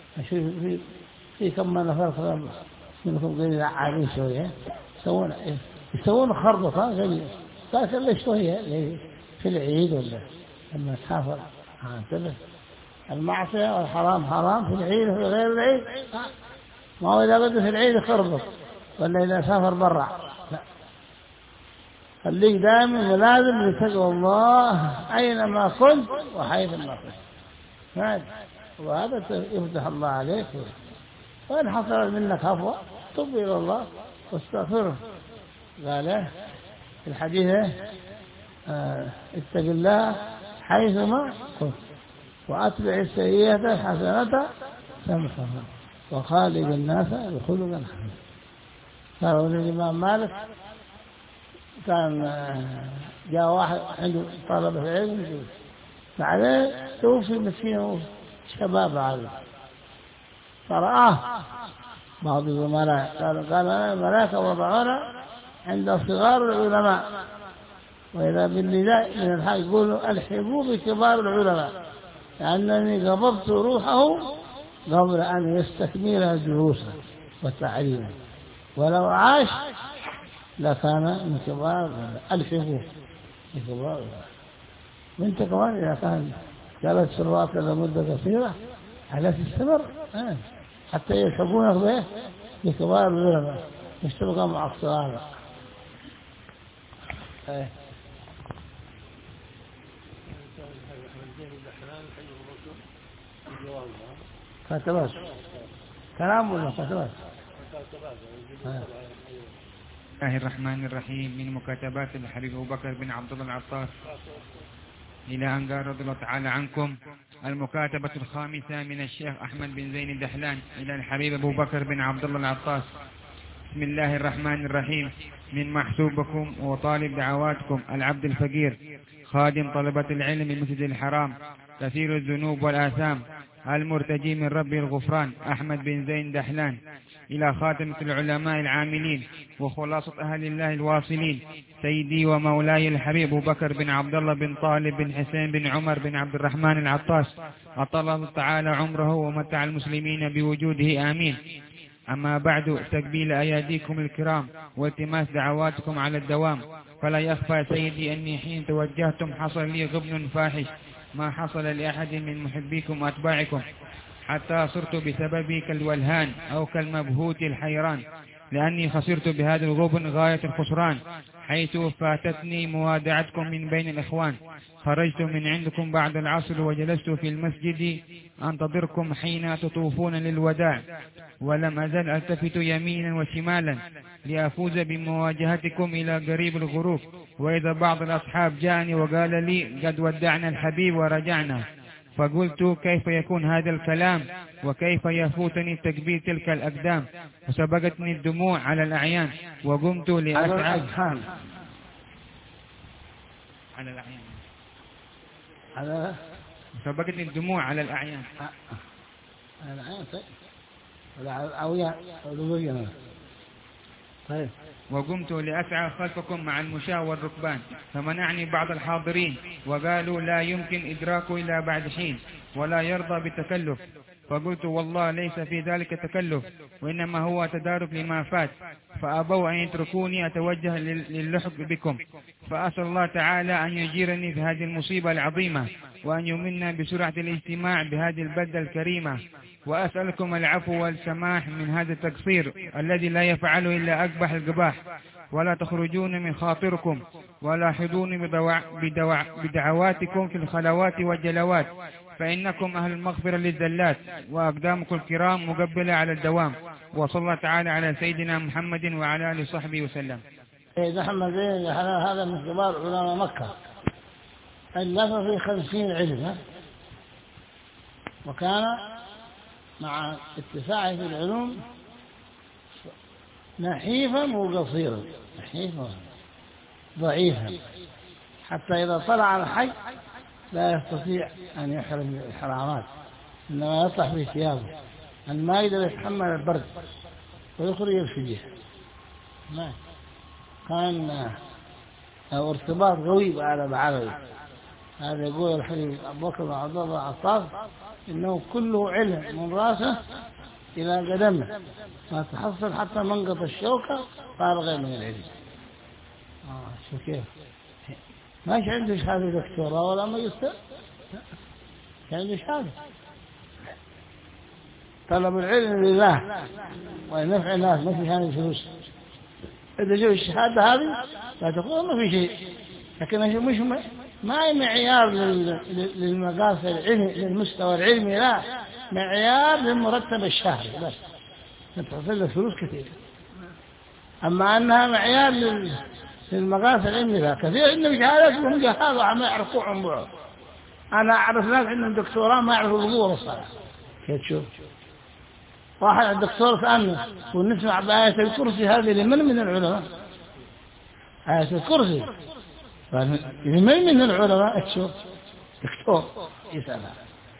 في كم من نفر منكم قليل عالين شوية يسوون خربطة جميلة، لكن ليش شوية في العيد ولا لما تسافر. انتبه، المعصية والحرام حرام في العيد وفي غير العيد، ما هو إذا بدأ في العيد يخربط ولا إذا سافر برا، لا، خليك دائما ملازم لتقوى الله أينما كنت وحيثما كنت، وهذا يفتح الله عليك. وإن حصل منك هفوة تب إلى الله واستغفره. قال في الحديث اتق الله حيثما كنت وأتبع السيئة الحسنة تمحها وخالق الناس بخلق حسن. قال الإمام مالك كان جاء واحد عنده طلبة العلم فعليه توفي مسكين شباب عالم، فرآه بعض الزملاء قال أنا الملائكة وضعونا عند صغار العلماء، وإذا بالنداء من الحق يقولوا الحقوا بكبار العلماء، لأنني قبضت روحه قبل أن يستكمل دروسه وتعليمه، ولو عاش لكان من كبار الحقوا بكبار العلماء. وانت كمان إذا كان جلس في الواقع لمدة قصيرة على تستمر حتى يلحقونك به بكبار العلماء، مش تبقى مع الصغار. كاتبات كلام ولا كاتبات؟ بسم الله الرحمن الرحيم. من مكاتبات الحبيب أبو بكر بن عبد الله العطاس إلى أن قال رضي الله تعالى عنكم. المكاتبة الخامسة من الشيخ أحمد بن زين الدحلان إلى الحبيب أبو بكر بن عبد الله العطاس. بسم الله الرحمن الرحيم. من محسوبكم وطالب دعواتكم العبد الفقير خادم طلبة العلم المسجد الحرام كثير الذنوب والآثام المرتجي من ربي الغفران أحمد بن زين دحلان إلى خاتمة العلماء العاملين وخلاصة أهل الله الواصلين سيدي ومولاي الحبيب أبو بكر بن عبد الله بن طالب بن حسين بن عمر بن عبد الرحمن العطاس أطال الله تعالى عمره ومتع المسلمين بوجوده آمين. أما بعد، تقبيل أياديكم الكرام والتماس دعواتكم على الدوام. فلا يخفى سيدي أني حين توجهتم حصل لي غبن فاحش ما حصل لأحد من محبيكم وأتباعكم، حتى صرت بسببي كالولهان أو كالمبهوت الحيران، لأني خسرت بهذا الغبن غاية الخسران، حيث فاتتني موادعتكم من بين الإخوان. خرجت من عندكم بعد العصر وجلست في المسجد أنتظركم حين تطوفون للوداع، ولم أزل ألتفت يمينا وشمالا لأفوز بمواجهتكم إلى قريب الغروب، وإذا بعض الأصحاب جاءني وقال لي قد ودعنا الحبيب ورجعنا، فقلت كيف يكون هذا الكلام وكيف يفوتني تكبير تلك الأقدام، وسبقتني الدموع على الأعيان وقمت لأسعى سبقتني الدموع على الأعيان طيب. وقمت لأسعى خلفكم مع المشاة والركبان، فمنعني بعض الحاضرين وقالوا لا يمكن إدراكه إلا بعد حين ولا يرضى بالتكلف، فقلت والله ليس في ذلك تكلف وإنما هو تدارك لما فات، فأبوا أن يتركوني أتوجه للحق بكم، فأسأل الله تعالى أن يجيرني في هذه المصيبة العظيمة وأن يمنى بسرعة الاجتماع بهذه البلدة الكريمة، وأسألكم العفو والسماح من هذا التقصير الذي لا يفعله إلا أقبح القباح، ولا تخرجون من خاطركم ولا حضون بدعواتكم في الخلوات والجلوات، فإنكم أهل المغفرة للزلات وأقدامكم الكرام مقبلة على الدوام. وصلى الله تعالى على سيدنا محمد وعلى آله وصحبه وسلم. سيد محمد بن هذا من كبار علماء مكة، ألف في 50 علم، وكان مع اتساعه في العلوم نحيفا وقصيرا، نحيفا ضعيفا، حتى إذا طلع على الحج لا يستطيع أن يحرم الإحرامات إنما يطلع في ثيابه أن ما يقدر يتحمل البرد ويخرج الفدية. ما كان ارتباط قوي على بعربي. هذا يقول الحبيب أبو بكر بن عبد الله العطاس إنه كله علم من راسه إلى قدمه، ما تحصل حتى منقط الشوكة صار غير من العلم. شو كيف ماش عنده شهادة دكتوراه ولا ماجستير، عنده شهادة. طلب العلم لله ولنفع الناس، ما في هذه فلوس. إذا جو الشهادة هذه لا تقول ما في شيء، لكن مش ما هي معيار للمقاس العلمي للمستوى العلمي، لا، معيار للمرتب الشهري بس تحصل له فلوس كثير. أما أنها معيار للمقاس العلمي لا. كثير عندهم شهادات وهم جهاز وما يعرفوا عن بعض. أنا أعرف ناس عندهم دكتوراه ما يعرفوا الوضوء والصلاة. كيف تشوف واحد الدكتور سألنا ونسمع بآية الكرسي هذه لمن العلماء؟ آية الكرسي لمن العلماء؟ تشوف دكتور يسألها.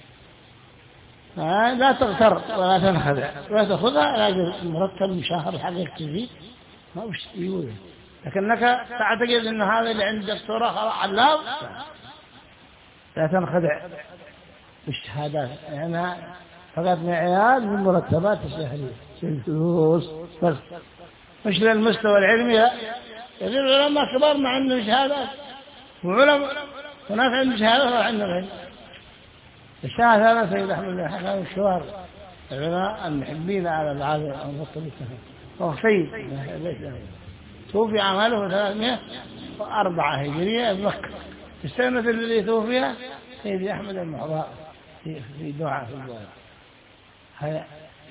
لا تغتر ولا تنخدع ولا تأخذها لكن مرتب مشاهر حقك تزيد ما وش يقول. لكنك تعتقد أن هذا اللي عند دكتوراه خلاص علام، لا تنخدع بالشهادات، يعني فقط معيار من مرتبات الشهرية الفلوس بس، مش للمستوى العلمي. لا، يصير العلماء كبار مع عندهم شهادات، وعلماء وناس عندهم شهادات ولا عندهم علم. الشاهد هذا سيد أحمد بن حسن الشوار العلماء المحبين على العالم المطلوب هو سيد توفي عمله 304 هجرية بمكة. في السنة التي توفيها سيد أحمد المحضاء في دعاء في الدعاء هيا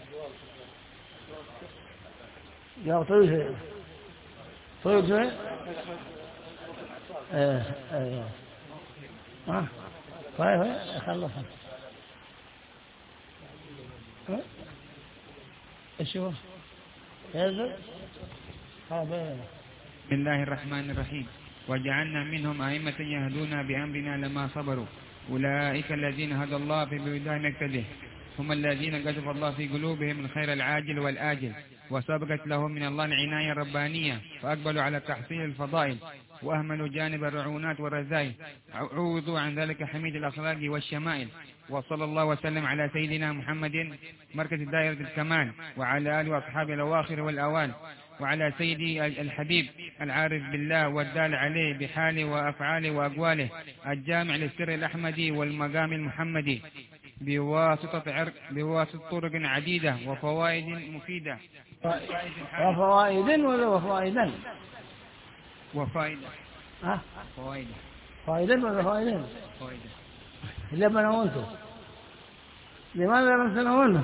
يا طويل طويل شوي طيب خلصها ايش هو هذا بسم الله الرحمن الرحيم. وجعلنا منهم أئمة يهدون بأمرنا لما صبروا أولئك الذين هدى الله فبهداهم يقتدي هم الذين كتب الله في قلوبهم الخير العاجل والآجل وسبقت لهم من الله العناية الربانية فأقبلوا على تحصيل الفضائل وأهملوا جانب الرعونات والرذائل عوضوا عن ذلك حميد الأخلاق والشمائل. وصلى الله وسلم على سيدنا محمد مركز دائرة الكمال وعلى آله وأصحابه الأواخر والأوان وعلى سيدي الحبيب العارف بالله والدال عليه بحاله وأفعاله وأقواله الجامع للسر الأحمدي والمقام المحمدي بواسطة طرق عديدة وفوائد مفيدة. وفوائد ولا وفائدا؟ وفائد فوائد فائدا ولا فائدين؟ فوائد إلا بنونته. لماذا لم تنونه؟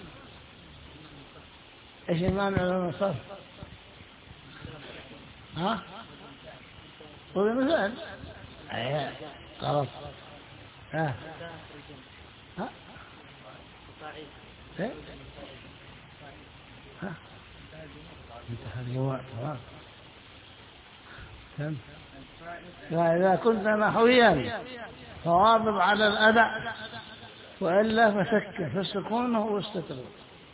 إيش المانع من الصرف؟ قول مثال غلط. انتهى الوقت. إذا كنت نحويا فواظب على الأداء وإلا فسكت فالسكون هو استتر.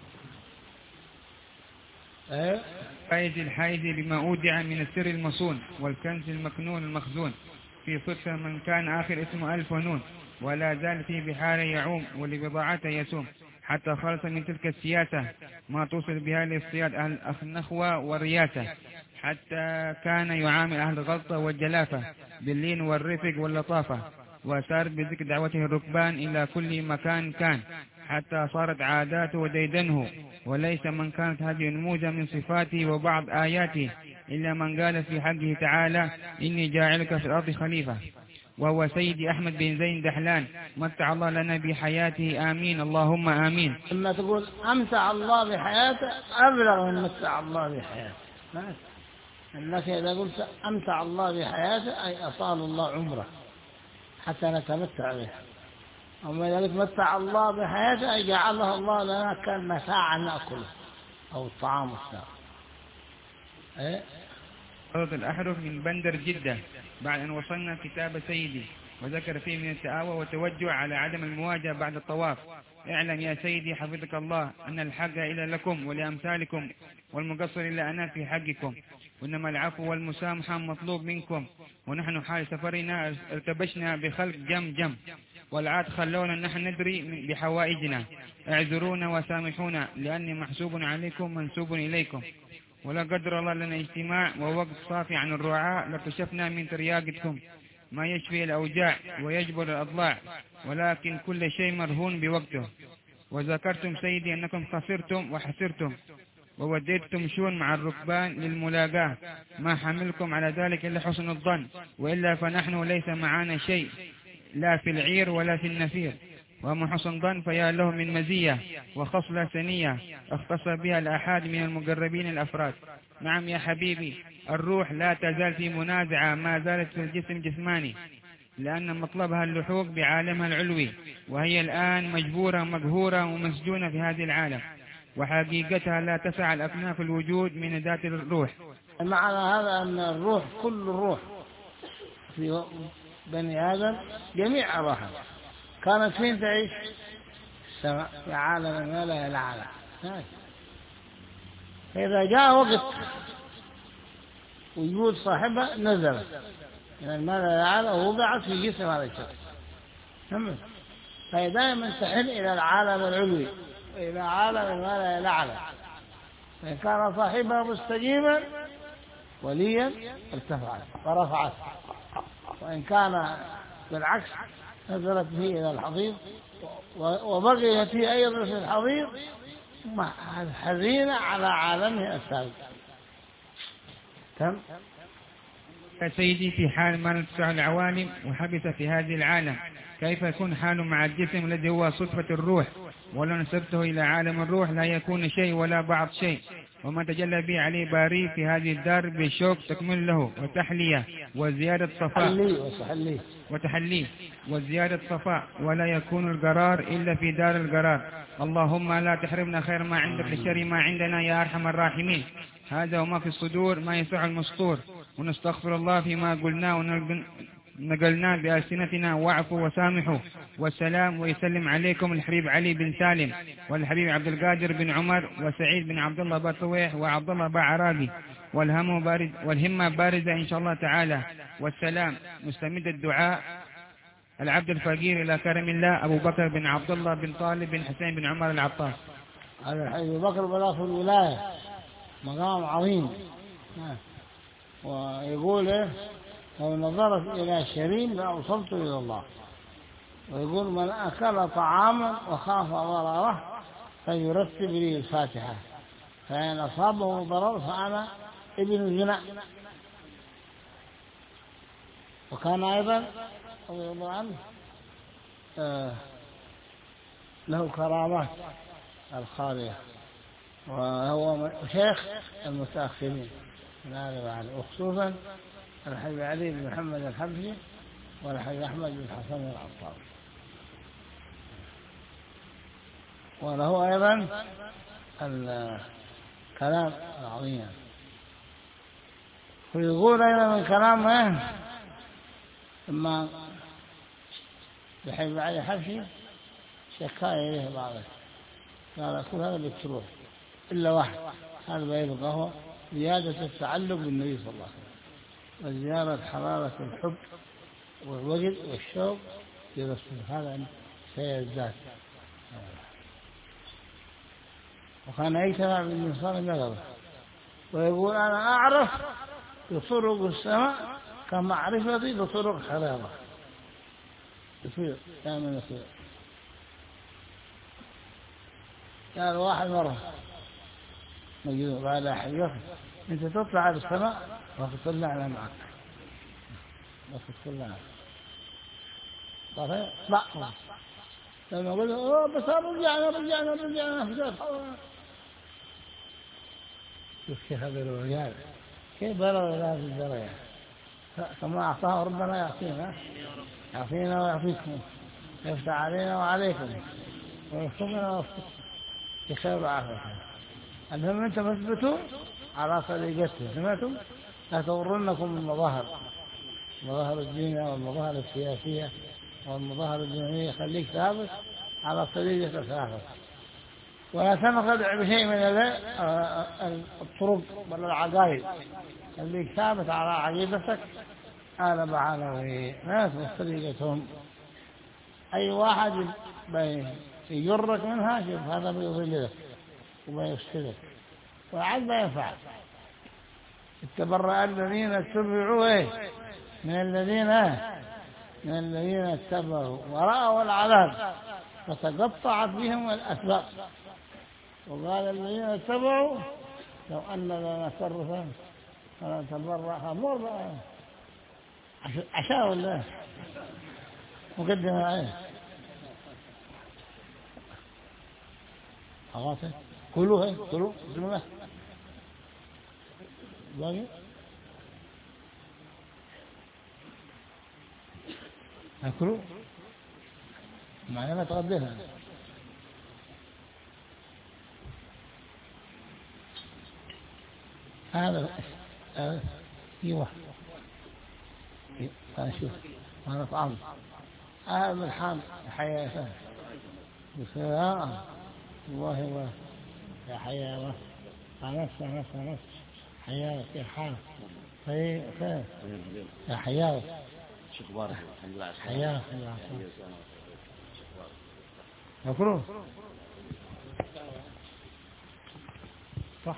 فائد الحائز بما أودع من السر المصون والكنز المكنون المخزون في صدق من كان آخر اسمه ألف ونون ولا زال في بحار يعوم ولبضاعته يسوم حتى خلص من تلك السياسة ما توصل بها للصياد أهل النخوة والرياسة حتى كان يعامل أهل الغلطة والجلافة باللين والرفق واللطافة وسار بذكر دعوته الركبان إلى كل مكان كان حتى صارت عاداته وديدنه وليس من كانت هذه نموذج من صفاته وبعض آياته إلا من قال في حقه تعالى إني جاعلك في الأرض خليفة وهو سيدي أحمد بن زين دحلان متع الله لنا بحياته آمين اللهم آمين. لما تقول أمتع الله بحياته أبلغ من متع الله بحياته. أنك إذا قلت أمتع الله بحياته أي أطال الله عمره حتى نتمتع به. أما إذا قلت متع الله بحياته أي جعله الله لنا كان متاعا نأكله أو الطعام الساق. قرض الأحرف من بندر جدة بعد أن وصلنا كتاب سيدي وذكر فيه من التآوى والتوجع على عدم المواجهة بعد الطواف اعلم يا سيدي حفظك الله أن الحق إلى لكم ولأمثالكم والمقصر إلى أنا في حقكم، وإنما العفو والمسامحة مطلوب منكم. ونحن حال سفرنا ارتبشنا بخلق جم والعاد خلونا نحن ندري بحوائجنا، اعذرونا وسامحونا لأني محسوب عليكم منسوب إليكم. ولا قدر الله لنا اجتماع ووقت صافي عن الرعاء لكشفنا من ترياقتكم ما يشفي الأوجاع ويجبر الأضلاع، ولكن كل شيء مرهون بوقته. وذكرتم سيدي أنكم خسرتم وحسرتم ووديتم شون مع الركبان للملاقاة، ما حملكم على ذلك إلا حسن الظن، وإلا فنحن ليس معنا شيء لا في العير ولا في النفير. وأما حسن ظن فيا له من مزية وخصلة ثانية اختص بها الأحد من المقربين الأفراد. نعم يا حبيبي، الروح لا تزال في منازعة ما زالت في الجسم جسماني، لأن مطلبها اللحوق بعالمها العلوي، وهي الآن مجبورة مقهورة ومسجونة في هذه العالم، وحقيقتها لا تسع الأكناف الوجود من ذات الروح. معنى هذا أن الروح كل الروح في بني آدم جميع أرواحها كانت فين تعيش؟ السماء، في عالم ما لا يلعب. فإذا جاء وقت وجود صاحبها نزلت من المال الأعلى ووضعت في جسم هذا الشخص. فهي دائما تحن إلى العالم العلوي وإلى عالم المال الأعلى. فإن كان صاحبها مستجيبا وليا ارتفعت ورفعت، وإن كان بالعكس نزلت به إلى الحضيض وبقيت فيه أيضا في الحضيض حزينة على عالمه السابق. تم يا سيدي في حال ما نتسع العوالم وحبس في هذه العالم، كيف يكون حاله مع الجسم الذي هو صدفة الروح؟ ولو نسبته إلى عالم الروح لا يكون شيء ولا بعض شيء، وما تجلى به عليه باري في هذه الدار بالشوق تكمل له وتحلية وزيادة صفاء وتحليه وزيادة صفاء، ولا يكون القرار إلا في دار القرار. اللهم لا تحرمنا خير ما عندك لشر ما عندنا يا أرحم الراحمين. هذا وما في الصدور ما يسع المسطور، ونستغفر الله فيما قلناه ونقلناه بألسنتنا، واعفوا وسامحوا. والسلام ويسلم عليكم الحبيب علي بن سالم والحبيب عبد القادر بن عمر وسعيد بن عبد الله بطويح وعبد الله بعراقي، والهمة بارزة إن شاء الله تعالى. والسلام مستمد الدعاء العبد الفقير إلى كرم الله أبو بكر بن عبد الله بن طالب بن حسين بن عمر العطار. هذا أبو بكر بلا في الولاية مقام عظيم. ويقول لو نظرت إلى شريم لأوصلت إلى الله. ويقول من أكل طعاما وخاف ضرره فيرتب لي الفاتحة، فإن أصابه ضرر فأنا ابن زنا. وكان أيضا رضي الله عنه له كرامات الخالية، وهو شيخ المتأخرين من هذا العالم، وخصوصا الحبيب علي بن محمد الحبشي والحبيب أحمد بن حسن العطار. وله أيضا الكلام العظيم. ويقول أيضا من كلامه ثم الحبيب علي الحبشي شكا إليه بعضه، قال كل هذا بالتروح إلا واحد، هذا بيبقى هو زيادة التعلق بالنبي صلى الله عليه وسلم وزيادة حرارة الحب والوجد والشوق في رسوله، هذا سيزداد. وكان يجتمع بالإنسان نظره ويقول أنا أعرف بطرق السماء كمعرفتي بطرق حرارة. يصير كامل يصير. قال واحد مرة نجد بعد حيوك أنت تطلع على السماء وتطلعنا معك، وتطلعنا طيب لا لما قلت بس رجعنا شوف كيف هذا الرجال كيف بلغ إلى هذه الدرجة، كما أعطاه ربنا يعطينا ويعطيكم، يفتح علينا وعليكم، ويفتقنا ويفتقنا بخير وعافية. المهم أنت مثبتوا على طريقته، سمعتم؟ لا تغرنكم المظاهر، مظاهر الدين والمظاهر السياسية والمظاهر الدينية، خليك ثابت على طريقة ثلاثة، ولا تنخدع بشيء من الطرق ولا العقائد اللي ثابت على عقيدتك، هذا بعلوي لا تبص طريقتهم. أي واحد يجرك منها شوف هذا بيضلك وبيفسدك وعاد ما ينفع. اتبرأ الذين اتبعوا من الذين اتبعوا ورأوا العذاب فتقطعت بهم الأسباب. وقال الذين اتبعوا لو أن لنا كرة فنتبرأ مر عشاء الله مقدمة عليه أغاثة كلوا بسم الله باقي أكلوا معنا ما تغدينا هذا ايوه شوف هذا طعام هذا الحام حياة بسرعة الله يا حياة نفس حياة يا حام خير يا حياة شكبار الحمد لله حياة يأكلون صح